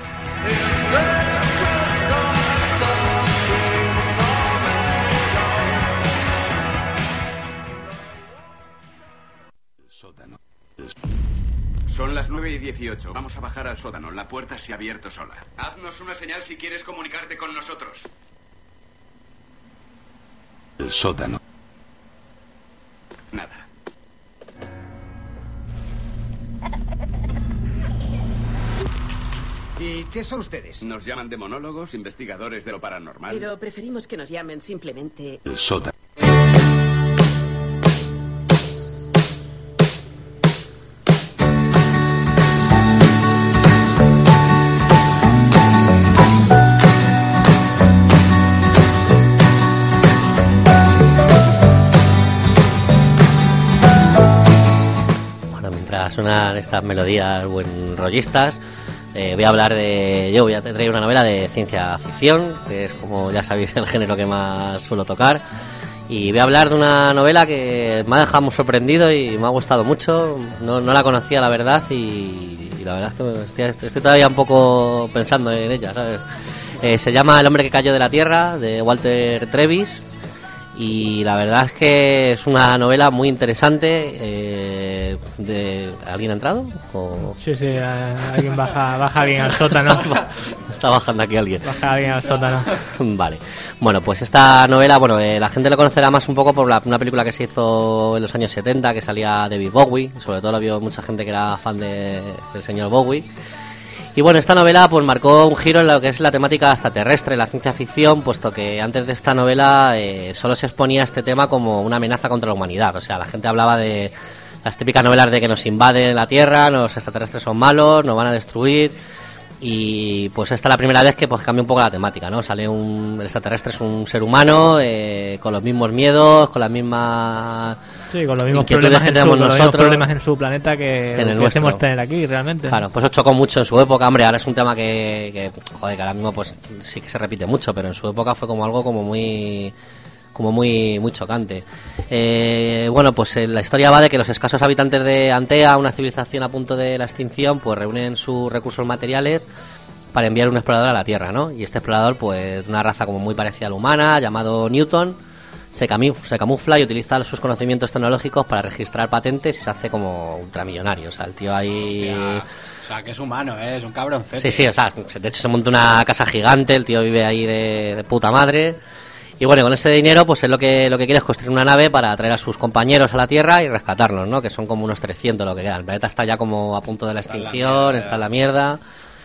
Son las nueve y dieciocho. Vamos a bajar al sótano. La puerta se ha abierto sola. Haznos una señal si quieres comunicarte con nosotros. El sótano. Nada. ¿Y qué son ustedes? Nos llaman demonólogos, investigadores de lo paranormal. Pero preferimos que nos llamen simplemente... El sótano. Sonar estas melodías buen rollistas, eh, voy a hablar de yo voy a traer una novela de ciencia ficción, que es, como ya sabéis, el género que más suelo tocar, y voy a hablar de una novela que me ha dejado muy sorprendido y me ha gustado mucho. No, no la conocía, la verdad, y, y la verdad es que estoy, estoy todavía un poco pensando en ella, ¿sabes? Eh, se llama El hombre que cayó de la tierra, de Walter Travis. y la verdad es que es una novela muy interesante. eh, de, ¿Alguien ha entrado? ¿O? Sí, sí, eh, alguien baja, baja alguien al sótano. Está bajando aquí alguien. Baja alguien al sótano. Vale. Bueno, pues esta novela, bueno, eh, la gente lo conocerá más un poco por la, una película que se hizo en los años setenta, que salía David Bowie. Sobre todo lo vio mucha gente que era fan de, del señor Bowie. Y bueno, esta novela pues marcó un giro en lo que es la temática extraterrestre, la ciencia ficción, puesto que antes de esta novela eh, solo se exponía este tema como una amenaza contra la humanidad. O sea, la gente hablaba de las típicas novelas de que nos invaden la Tierra, los extraterrestres son malos, nos van a destruir. Y pues esta es la primera vez que pues cambia un poco la temática, ¿no? Sale un el extraterrestre, es un ser humano eh, con los mismos miedos, con las mismas sí, con los mismos inquietudes problemas que en tenemos su, con los nosotros, mismos problemas en su planeta que, que en el que hacemos nuestro. tener aquí realmente. Claro, pues os chocó mucho en su época, hombre, ahora es un tema que, que joder, que ahora mismo pues sí que se repite mucho, pero en su época fue como algo como muy como muy muy chocante. Eh, bueno, pues eh, la historia va de que los escasos habitantes de Antea, una civilización a punto de la extinción, pues reúnen sus recursos materiales para enviar un explorador a la Tierra, ¿no? Y este explorador, pues de una raza como muy parecida a la humana, llamado Newton, se, camif- se camufla y utiliza sus conocimientos tecnológicos para registrar patentes y se hace como ultramillonario. O sea, el tío ahí... Hostia. O sea, que es humano, ¿eh? Es un cabroncete. Sí, sí, o sea, de hecho se monta una casa gigante, el tío vive ahí de, de puta madre. Y bueno, con ese dinero, pues es lo que lo que quiere es construir una nave para traer a sus compañeros a la Tierra y rescatarlos, ¿no? Que son como unos trescientos lo que quedan. El planeta está ya como a punto de la extinción, está en la mierda.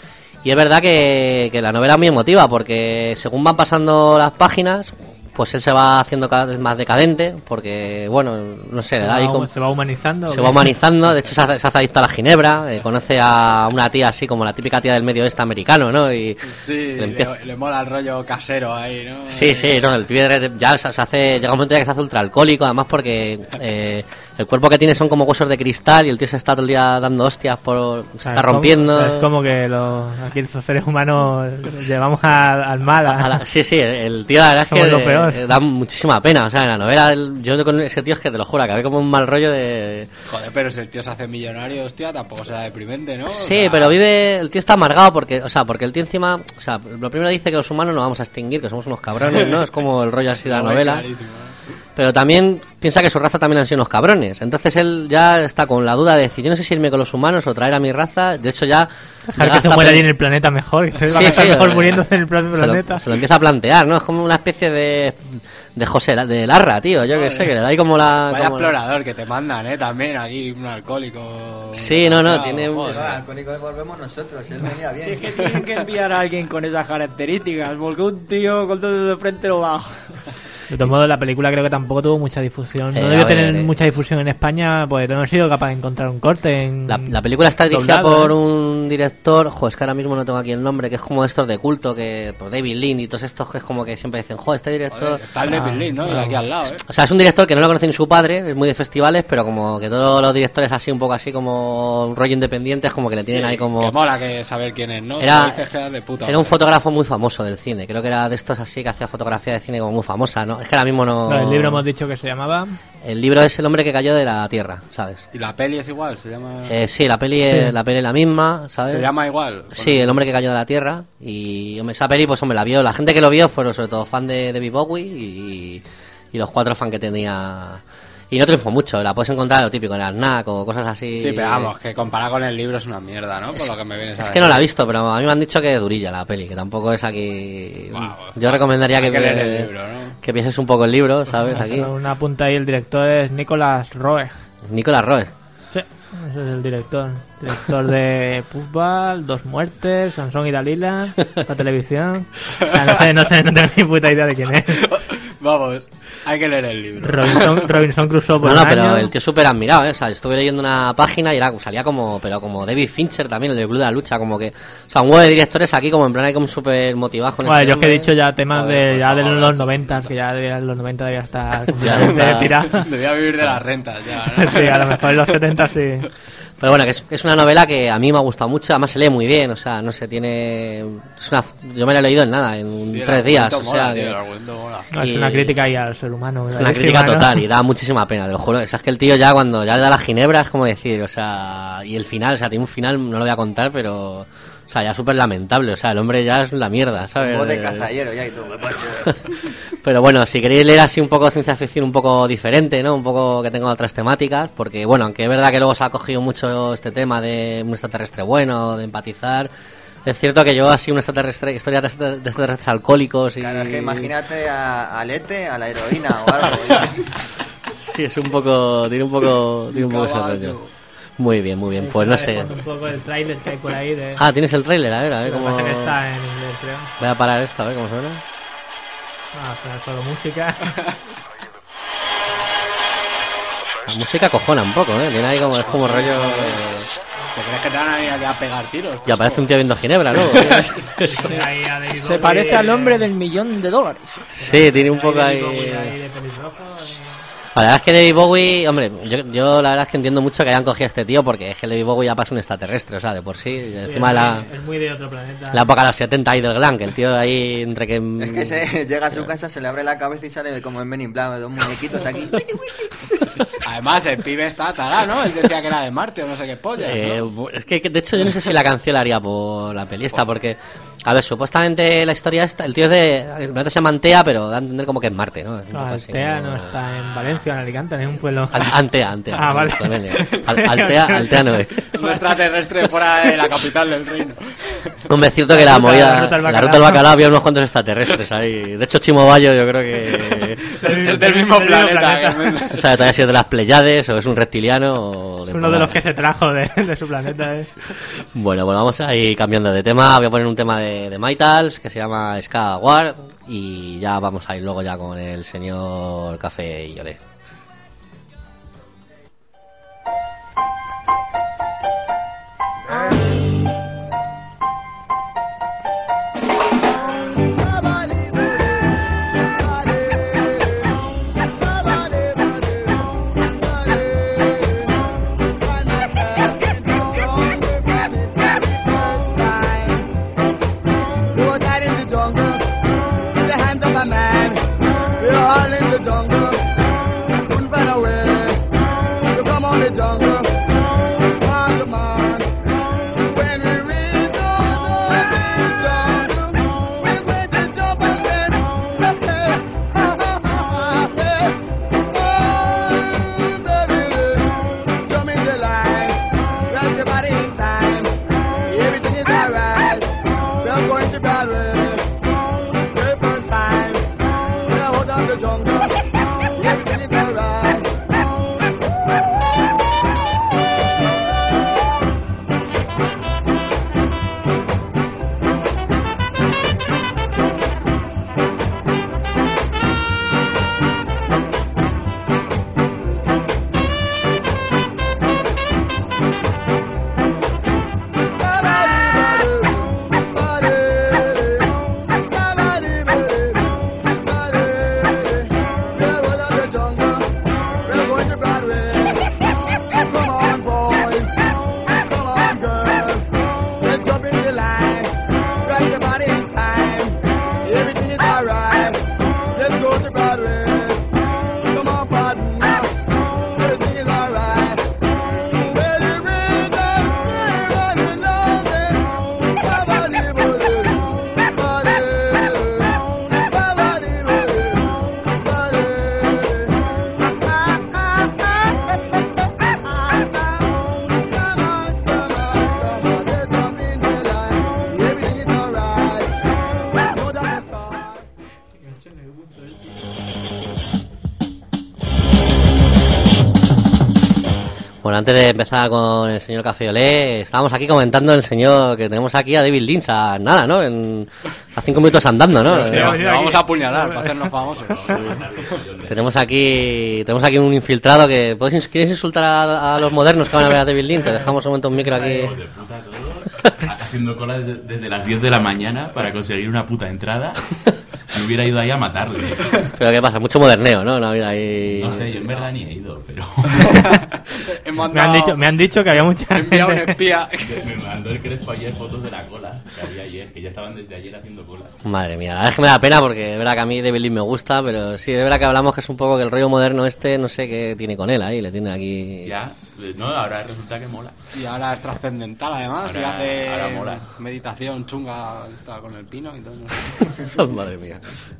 Y es verdad que, que la novela es muy emotiva porque según van pasando las páginas, pues él se va haciendo cada vez más decadente porque, bueno, no sé, le da ahí como... ¿Se va humanizando? Se va humanizando, de hecho se hace, se hace adicto a la ginebra, eh, conoce a una tía así como la típica tía del medio oeste americano, ¿no? Y Sí, le empieza... le, le mola el rollo casero ahí, ¿no? Sí, sí, no, el pibe ya se hace, llega un momento ya que se hace ultra alcohólico, además porque eh, el cuerpo que tiene son como huesos de cristal y el tío se está todo el día dando hostias, por, se está rompiendo. Como, es como que los, aquí los seres humanos llevamos a, al mal. A, a la, sí, sí, el tío la verdad es que lo peor. Eh, da muchísima pena, o sea, en la novela el, yo con ese tío es que te lo juro, acabé como un mal rollo de... Joder, pero si el tío se hace millonario, hostia, tampoco será deprimente, ¿no? O Sí, sea... pero vive, el tío está amargado porque, o sea, porque el tío encima, o sea, lo primero dice que los humanos nos vamos a extinguir, que somos unos cabrones, ¿no? Es como el rollo así de la No, novela. clarísimo, ¿eh? Pero también piensa que su raza también han sido unos cabrones. Entonces él ya está con la duda de decir, yo no sé si irme con los humanos o traer a mi raza. De hecho ya... Dejar que se muera allí en el planeta mejor, que se va a estar mejor muriéndose en el propio se planeta. Lo, se lo empieza a plantear, ¿no? Es como una especie de... de José, de Larra, tío. Yo que sé, que le da ahí como la... Vaya como explorador que te mandan, ¿eh? También aquí un alcohólico... Sí, no, no, Claro, tiene... un- Joder, alcohólicos volvemos nosotros, él venía bien. Si es que tienen que enviar a alguien con esas características, porque un tío con todo de frente no va. De todos modos, la película creo que tampoco tuvo mucha difusión. Eh, No debió a ver, tener eh. mucha difusión en España, pues no he sido capaz de encontrar un corte en... La, la película está dirigida doblado, por ¿eh? un director, jo, es que ahora mismo no tengo aquí el nombre, que es como estos de culto, que por David Lynch y todos estos que es como que siempre dicen, jo, este director... Joder, está el David Lynch, ¿no? Y aquí al lado, ¿eh? O sea, es un director que no lo conoce ni su padre, es muy de festivales, pero como que todos los directores así, un poco así como un rollo independiente, es como que le tienen Sí, ahí como... Que mola que saber quién es, ¿no? Era- Si lo dices, quedas de puta Era un madre. fotógrafo muy famoso del cine, creo que era de estos así que hacía fotografía de cine como muy famosa, ¿no? Es que ahora mismo no... No, el libro hemos dicho que se llamaba... El libro es El hombre que cayó de la tierra, ¿sabes? ¿Y la peli es igual? ¿Se llama...? Eh, sí, la peli, Sí. es, la peli es la misma, ¿sabes? ¿Se llama igual? Sí, El hombre que cayó de la tierra. Y hombre, esa peli, pues hombre, la vio. La gente que lo vio fueron sobre todo fan de David Bowie y, y los cuatro fan que tenía. Y no triunfó mucho, la puedes encontrar lo típico en el snack o cosas así. Sí, pero vamos, que comparado con el libro es una mierda, ¿no? Por lo que me vienes a Es decir. que no la he visto, pero a mí me han dicho que es durilla la peli, que tampoco es aquí. Yo recomendaría hay que, que leer ve- el libro, ¿no? que pienses un poco el libro, ¿sabes? Aquí. Una punta ahí, el director es Nicolas Roeg. Nicolas Roeg. Sí, ese es el director. Director de Puffball, Dos Muertes, Sansón y Dalila, la televisión. O sea, no sé, no sé, no tengo ni puta idea de quién es. Vamos, hay que leer el libro. Robinson, Robinson Crusoe por No, no, un pero año. el tío es súper admirado, ¿eh? O sea, estuve leyendo una página y era, salía como, pero como David Fincher también, el del Club de la Lucha, como que, o sea, un huevo de directores aquí como en plan hay como súper motivados con Bueno, este yo es que he hombre. dicho ya temas Joder, de por ya de favor, los macho. noventa, que ya de los noventa debía estar Ya completamente está. tirado. Debía vivir de las rentas ya, ¿no? Sí, a lo mejor en los setenta sí. Pero bueno, que es, es una novela que a mí me ha gustado mucho, además se lee muy bien, o sea, no sé, tiene... Es una, yo me la he leído en nada, en Sí, el tres días, o argumento sea... mola, tío, que- el argumento mola. No, es Y- una crítica ahí al ser humano. Es una clarísima, crítica ¿no? total y da muchísima pena, te lo juro. O sea, es que el tío ya cuando ya le da la ginebra es como decir, o sea, y el final, o sea, tiene un final, no lo voy a contar, pero, o O sea, ya súper lamentable. O sea, el hombre ya es la mierda, ¿sabes? Voz de cazallero, ya y tú, macho. Pero bueno, si queréis leer así un poco de ciencia ficción un poco diferente, ¿no? Un poco que tenga otras temáticas, porque bueno, aunque es verdad que luego se ha cogido mucho este tema de un extraterrestre bueno, de empatizar, es cierto que yo así un extraterrestre, historia de extraterrestres alcohólicos y... Claro, es que imagínate a, a Lete, a la heroína o algo. Sí, es un poco, tiene un poco, tiene un poco ese rollo. Muy bien, muy bien, pues no sé. Un poco el tráiler que hay por ahí de... Ah, ¿tienes el tráiler? A ver, a ver Lo que cómo... pasa es que está en inglés, creo. Voy a parar esto, a ver cómo suena. Ah, suena solo música. La música cojona un poco, ¿eh? Tiene ahí como, es como rollo... ¿Te crees que te van a ir aquí a pegar tiros? Y aparece un tío viendo Ginebra, ¿no? Sí, Se parece al hombre del millón de dólares. Sí, tiene un poco ahí... La verdad es que David Bowie, hombre, yo, yo la verdad es que entiendo mucho que hayan cogido a este tío porque es que David Bowie ya pasa un extraterrestre, o sea, de por sí, encima de la... Es muy de otro planeta. La época de los setenta ahí del glam, que el tío ahí entre que... Es que se llega a su casa, se le abre la cabeza y sale como en Men in Black, dos muñequitos aquí. Además, el pibe está tará, ¿no? Él decía que era de Marte o no sé qué polla, Eh, ¿no? Es que de hecho yo no sé si la canción la haría por la peli esta, porque... A ver, supuestamente la historia esta, el tío es de... El planeta se llama Antea, pero da a entender como que es Marte, ¿no? Es un No, poco así, Altea como- no está en Valencia, en Alicante, es un pueblo... Al- Antea, Antea. Ah, vale. Al- Altea, Altea no es. Un extraterrestre fuera de la capital del reino. Hombre, es cierto que La la ruta- movida... la ruta del La bacalao. ruta del bacalao había unos cuantos extraterrestres ahí. De hecho, Chimo Bayo yo creo que... Es del mismo planeta. que Almendra. O sea, todavía si es de las Pleiades o es un reptiliano o... Es uno de los que se trajo de, de su planeta, ¿eh? Bueno, bueno, vamos a ir cambiando de tema. Voy a poner un tema de, de Maitals que se llama Ska War y ya vamos a ir luego ya con el señor Café y Olé. We were died in the jungle, in the hands of a man. We were all in the jungle, couldn't find a way to come on the jungle. Find the man. When we reach the jungle, we're going to jump and then just say, ha ha ha ha, say, oh, baby, jump in the line, grab your body in time, everything is alright. We're going to Broadway, the first time. When I hold on the jungle, everything is alright. Bueno, antes de empezar con el señor Café Olé, estábamos aquí comentando el señor que tenemos aquí a David Lynch, a nada, ¿no? En, a cinco minutos andando, ¿no? Sí, lo, lo vamos a apuñalar para hacernos famosos. Tenemos aquí tenemos aquí un infiltrado que... ¿puedes, ¿Quieres insultar a, a los modernos que van a ver a David Lynch? Te dejamos un momento un micro aquí. Haciendo cola desde, desde las diez de la mañana para conseguir una puta entrada. Me hubiera ido ahí a matarle. Pero ¿qué pasa? Mucho moderneo, ¿no? No, ha habido ahí... No sé, yo en verdad ni he ido, pero... me, han dicho, me han dicho que había mucha gente... un espía. Me mandó el Crespo ayer fotos de la cola que había ayer, que ya estaban desde ayer haciendo cola. Madre mía, la verdad es que me da pena porque es verdad que a mí David Lynch me gusta, pero sí, es verdad que hablamos que es un poco que el rollo moderno este, no sé qué tiene con él ahí, le tiene aquí... Ya, No, ahora resulta que mola. Y ahora es trascendental, además. Ahora- y hace ahora mola. meditación chunga está con el pino y todo eso. Madre mía.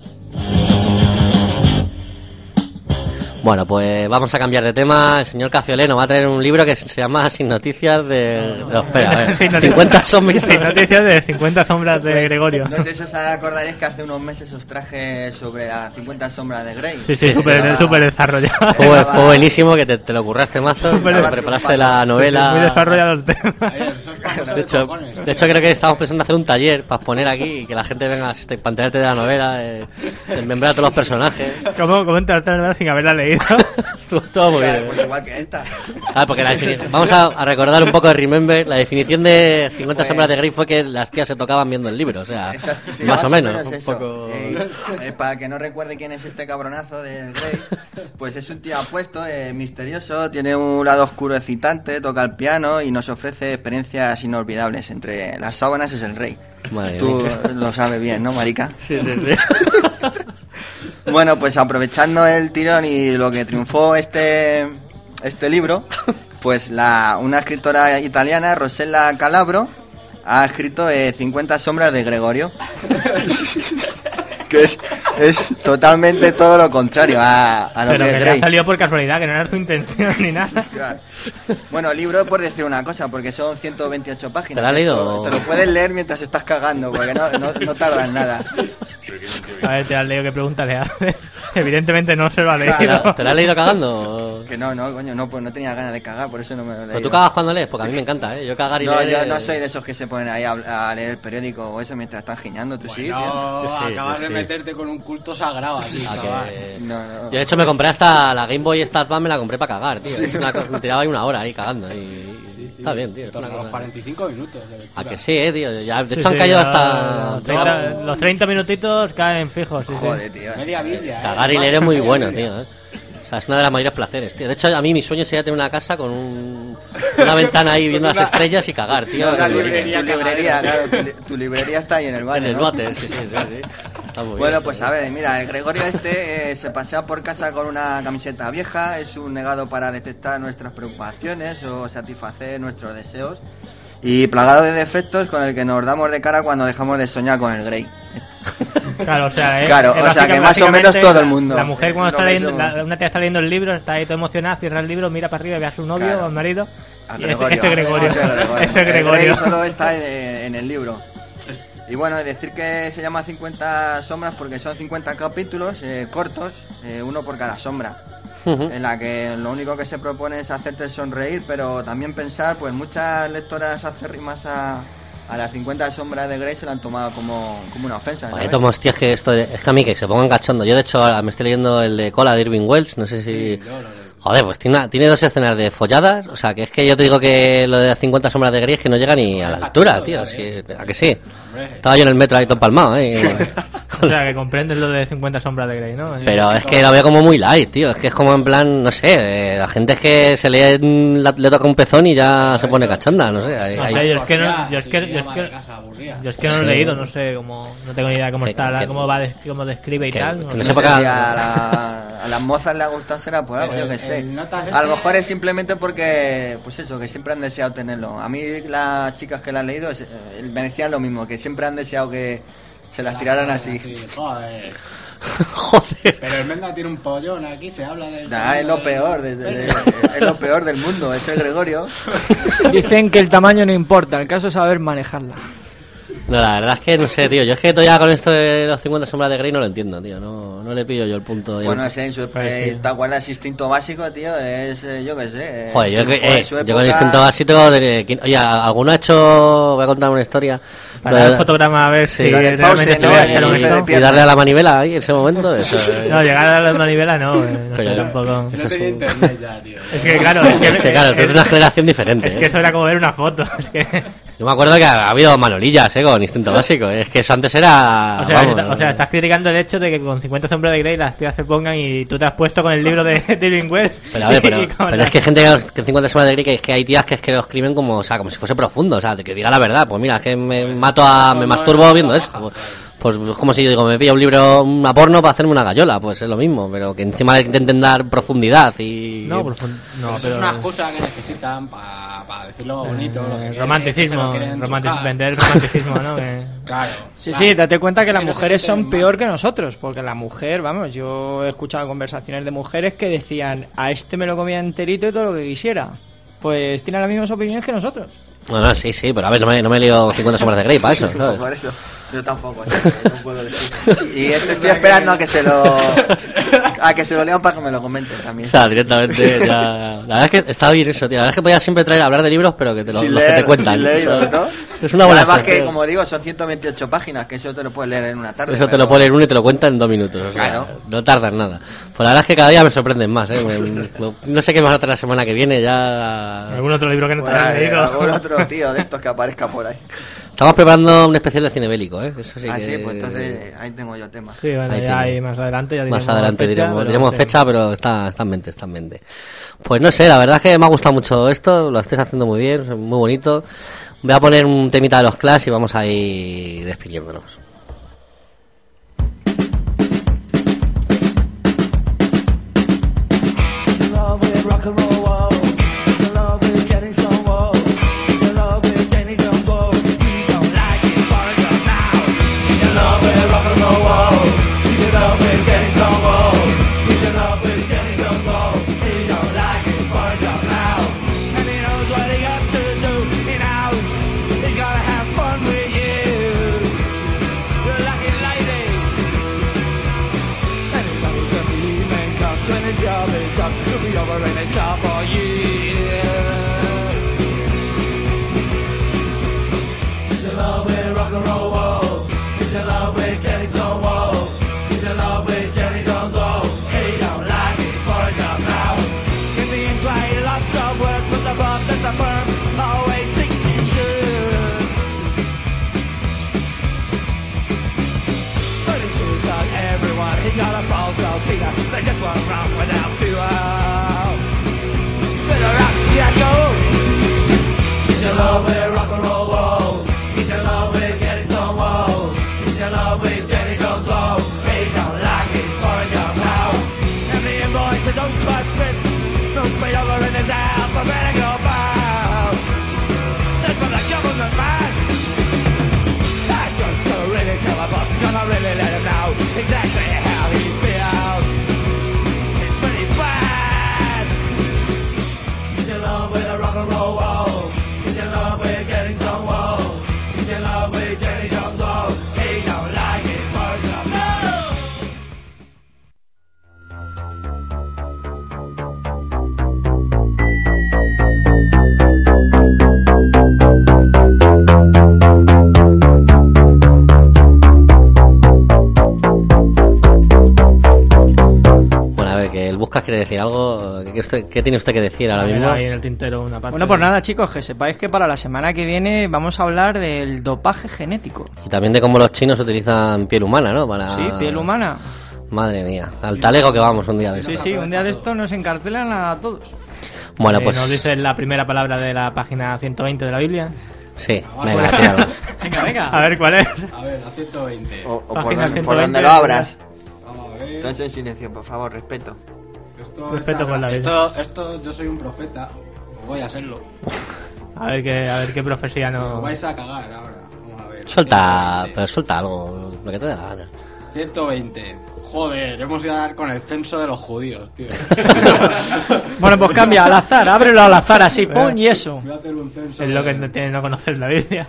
Bueno, pues vamos a cambiar de tema. El señor Cafiolé nos va a traer un libro que se llama Sin noticias de... No, espera, a ver. Sin noticias- cincuenta zombies. Sin noticias de cincuenta sombras de Gregorio. No sé si os acordaréis que hace unos meses os traje sobre las cincuenta sombras de Grey. Sí, sí, súper súper desarrollado. Fue, fue buenísimo que te, te lo curraste mazo, Súper te des- preparaste la novela. Muy desarrollado el tema. De hecho, de hecho, creo que estamos pensando hacer un taller para exponer aquí y que la gente venga este, para enterarte de la novela, de, de desmembrar a todos los personajes. ¿Cómo, cómo entrarte en la novela sin haberla leído? Estuvo todo muy bien. Pues igual que esta. Ah, porque la defini- Vamos a, a recordar un poco de Remember. La definición de cincuenta Pues- sombras de Grey fue que las tías se tocaban viendo el libro, o sea, Exacto, sí, más, o menos. un eso. poco... Eh, eh, para que no recuerde quién es este cabronazo del Grey, pues es un tío apuesto, eh, misterioso, tiene un lado oscuro excitante, toca el piano y nos ofrece experiencias inolvidables. Entre las sábanas es el Rey. Madre Tú mía. lo sabes bien, ¿no, marica? Sí, sí, sí. Bueno, pues aprovechando el tirón y lo que triunfó este este libro, pues la una escritora italiana, Rossella Calabro, ha escrito eh, cincuenta sombras de Gregorio. Que es, es totalmente todo lo contrario a, a lo Pero que que es le ha Grey. salido por casualidad, que no era su intención ni nada. Claro. Bueno, libro por decir una cosa, porque son ciento veintiocho páginas. ¿Te lo has leído? Esto- Te lo puedes leer mientras estás cagando, porque no, no, no tarda en nada. A ver, te has leído, qué pregunta le haces. Evidentemente no se lo ha leído. ¿Te la, te la has leído cagando? Que no, no, coño, no, pues no tenía ganas de cagar, por eso no me lo he ¿Pero leído. tú cagas cuando lees? Porque a mí me encanta, ¿eh? Yo cagar y No, leer... yo no eh, soy de esos que se ponen ahí a, a leer el periódico o eso mientras están giñando, tú sí, No, tío. Sí, acabas sí, de sí. meterte con un culto sagrado aquí, a chaval. que- No, no. Yo de hecho me compré hasta la Game Boy Stat Band, me la compré para cagar, tío. Es una cosa- me tiraba ahí una hora ahí cagando y... Está bien, tío. En Es torno una a los cosa... cuarenta y cinco minutos de lectura. A que sí, eh, tío. Ya, de Sí, hecho han sí, caído ya hasta... Los treinta, los treinta minutitos caen fijos. Sí, sí. Joder, tío. Media Biblia, ¿eh? Cagar y leer es muy bueno, tío. ¿eh? O sea, es una de las mayores placeres, tío. De hecho, a mí mi sueño sería tener una casa con un, una ventana ahí viendo las estrellas y cagar, tío. No, en tu el- librería, tu librería, claro, tu, li- tu librería está ahí en el En baño. el ¿no? váter, sí, sí, sí, sí. Está muy Bueno, bien, pues tío. a ver, mira, el Gregorio este eh, se pasea por casa con una camiseta vieja, es un negado para detectar nuestras preocupaciones o satisfacer nuestros deseos y plagado de defectos con el que nos damos de cara cuando dejamos de soñar con el Grey. Claro, o sea, eh, Claro, eh, o sea, que básica- más o menos básicamente todo el la- mundo. La mujer cuando Lo está que leyendo, somos. la- una tía está leyendo el libro, está ahí todo emocionada, cierra el libro, mira para arriba y ve a su novio Claro. o al marido. A Y ese, Gregorio. ese Gregorio. Ese Gregorio. Ese El Gregorio. Grey solo está en, en el libro. Y bueno, decir que se llama cincuenta sombras porque son cincuenta capítulos eh, cortos, eh, uno por cada sombra. Ujú. En la que lo único que se propone es hacerte sonreír, pero también pensar, pues muchas lectoras acérrimas a, a las cincuenta sombras de Grey se lo han tomado como, como una ofensa. Joder, ¿sabes? tomo, hostia, es que esto de- es que a mí que se pongan cachondo. Yo de hecho ahora me estoy leyendo el de Cola de Irving Welsh, no sé si... Joder, pues tiene, una- tiene dos escenas de folladas, o sea, que es que yo te digo que lo de las cincuenta sombras de Grey es que no llega ni a la altura, tío. Sí, ¿a que sí? Estaba yo en el metro ahí todo empalmado, ¿eh? O sea, que comprendes lo de cincuenta sombras de Grey, ¿no? Pero es que lo veo como muy light, tío. Es que es como en plan, no sé, eh, la gente es que se lee, en la- le toca un pezón y ya se pone cachonda, no sé. Hay- No hay- sé, yo es que no, yo es que, yo es que, yo es que no lo he Sí. leído, no sé cómo, no tengo ni idea cómo Que- está, la- que- cómo va, des- cómo describe y que- tal. que no no sé. sepa No sé si que- a, la- a las mozas le ha gustado será por algo, Pero yo que el- sé. el notas A lo este- mejor es simplemente porque, pues eso, que siempre han deseado tenerlo. A mí las chicas que la han leído es- eh, me decían lo mismo, que siempre han deseado que se las tiraran así. Joder. Joder. Pero el Menda tiene un pollón aquí, se habla del... Nah, es lo peor, de- de- de- es lo peor del mundo, es el Gregorio. Dicen que el tamaño no importa, el caso es saber manejarla. No, la verdad es que no sé, tío. Yo es que todavía con esto de los cincuenta sombras de Grey no lo entiendo, tío. No, no le pillo yo el punto. yo- Bueno, no sé, en su, eh, ¿te acuerdas? Instinto básico, tío, es, eh, yo qué sé. eh, Joder, yo, que- triunfó en eh, su yo con época. el instinto básico de que- oye, ¿alguno ha hecho? Voy a contar una historia. Para Lo de- el fotograma a ver Sí, si lo del realmente pause, se ¿no? ve Y- hacia lo bonito. y darle a la manivela ahí en ese momento. Eso, eh. No, llegar a la manivela no, eh, no Pero sé yo- tampoco. Que no tenía internet ya, tío. Es que claro, es que, Es que claro, tú eres una generación diferente. Es eh. que eso era como ver una foto, es que... Yo me acuerdo que ha habido manolillas, eh, con instinto básico. eh. Es que eso antes era. O sea, vamos, está- o sea, estás criticando el hecho de que con cincuenta sombras de Grey las tías se pongan y tú te has puesto con el libro de, de Irving Welsh. Pero a ver, pero, y con pero la- es que hay gente que, que cincuenta sombras de Grey, que es que hay tías que es que lo escriben como, o sea, como si fuese profundo, o sea, de que diga la verdad. Pues mira, es que me mato a, me masturbo viendo eso. Pues, Pues es como si yo digo, me pilla un libro, una porno para hacerme una gallola, pues es lo mismo, pero que encima intenten dar profundidad y... No, profund... no pero pero... es una excusa que necesitan para pa decirlo bonito, Eh, lo que romanticismo, quieren, que se lo quieren romantic- chupar. vender romanticismo, ¿no? Que... Claro. Sí, claro. sí, date cuenta que las Si no se mujeres son sienten peor mal. que nosotros, porque la mujer, vamos, yo he escuchado conversaciones de mujeres que decían, a este me lo comía enterito y todo lo que quisiera. Pues tienen las mismas opiniones que nosotros. Bueno, sí, sí, pero a ver, no me, no me he leído cincuenta sombras de Grey para eso, ¿sabes? Por eso, yo tampoco, así que no puedo decir. Y esto estoy esperando a que se lo a que se lo lean para que me lo comenten también. O sea, directamente ya... La verdad es que está bien eso, tío. La verdad es que podías siempre traer a hablar de libros, pero que te lo, Sin los que leer, te cuentan. sin leerlos, ¿no? Es una buena Además que, sección. como digo, son ciento veintiocho páginas, que eso te lo puedes leer en una tarde. Eso te pero- lo pone en uno y te lo cuenta en dos minutos. O sea, Claro. no tardas nada. Pues la verdad es que cada día me sorprenden más, ¿eh? Me- no sé qué más hacer la semana que viene, ya... ¿Algún otro libro que no te Por hayas ahí, leído? algún otro tío de estos que aparezca por ahí. Estamos preparando un especial de cine bélico, ¿eh? Eso sí ah, que... sí, pues entonces ahí tengo yo tema. Sí, bueno, Ahí ya tiene. hay más adelante, ya diremos Más adelante fecha, diremos, pero diremos sí. fecha, pero está, está en mente, está en mente. Pues no sé, la verdad es que me ha gustado mucho esto, lo estáis haciendo muy bien, es muy bonito. Voy a poner un temita de los Clash y vamos a ir despidiéndonos. ¿Quiere decir algo? ¿Qué, usted, ¿Qué tiene usted que decir ahora mismo? Ahí en el tintero una parte. Bueno, pues nada, chicos, que sepáis que para la semana que viene vamos a hablar del dopaje genético. Y también de cómo los chinos utilizan piel humana, ¿no? Para... Sí, piel humana. Madre mía, al talego que vamos un día de esto. Sí, sí, un día de esto nos encarcelan a todos. Bueno, eh, pues... ¿Nos dices la primera palabra de la página ciento veinte de la Biblia? Sí, venga, tíralo. Venga, venga. A ver, ¿cuál es? A ver, la ciento veinte. O, o por, Página donde, ciento por veinte donde lo abras. Vamos a ver. Entonces en silencio, por favor, respeto. Esto, Respeto está- por la vida. esto, esto, yo soy un profeta. Voy a serlo. A ver qué, a ver qué profecía Lo no... vais a cagar ahora. Vamos a ver. Suelta, pero suelta algo, lo que te dé la gana. ciento veinte. Joder, hemos ido a dar con el censo de los judíos, tío. Bueno, pues cambia al azar, ábrelo al azar así, pon y eso. Voy a hacer un censo. Es lo que de- no tiene no conocer la Biblia.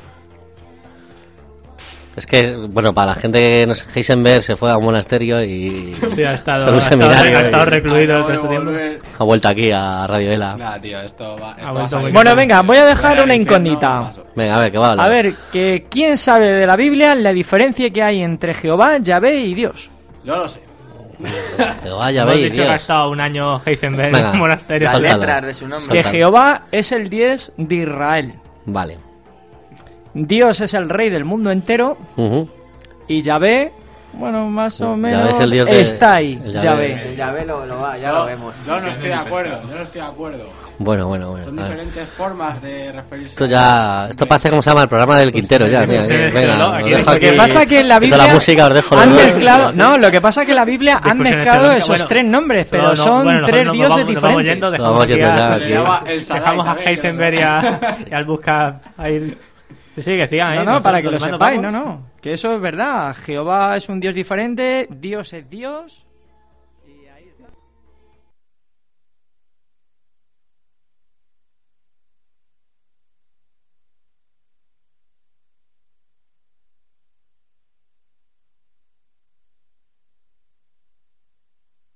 Es que, bueno, para la gente que no sé, Heisenberg se fue a un monasterio y... Sí, ha estado, está en un ha estado- seminario ha estado y- recluido Acabo todo de este tiempo. volver. ha vuelto aquí a Radio Vela. Nah, tío, esto va, esto Ha va a vuelto salir. Bueno, venga, voy a dejar Fuera una del infierno, incógnita. paso. Venga, a ver, ¿qué va a hablar? A ver, que ¿quién sabe de la Biblia la diferencia que hay entre Jehová, Yahvé y Dios? Yo lo sé. Jehová, ya Hemos veis, dicho que ha Dios. estado un año Heisenberg Venga. en un monasterio. Las Suéltalo. letras de su nombre. Que Suéltalo. Jehová es el diez de Israel. Vale. Dios es el rey del mundo entero. Ujú. Y Yahvé Bueno, más o Ya menos ves el dios de- está ahí, el ya Yahvé. ve. El llave lo, lo va, ya Yo- lo vemos. Yo no estoy de acuerdo, yo no estoy de acuerdo. Bueno, bueno, bueno. Son a ver. diferentes formas de referirse Esto ya, esto parece como se llama el programa del Quintero ya. Mira, sí, venga, no, os aquí- dejo Lo que aquí, pasa es que en la quito Biblia la música, os dejo han de- mezclado, no, lo que pasa es que en la Biblia han Discusiones mezclado teológicas, esos bueno, tres nombres, pero no, no, son bueno, nosotros tres nos dioses vamos- nos vamos diferentes. yendo, dejamos Vamos aquí yendo a- ya, Se le llama el Sadai dejamos a también, que Heisenberg y, a, y al buscar a ir. Sí, sí, que sigan, No, ¿eh? no, para que lo Nosotros nos sepáis, vamos. no, no. Que eso es verdad. Jehová es un dios diferente, Dios es Dios.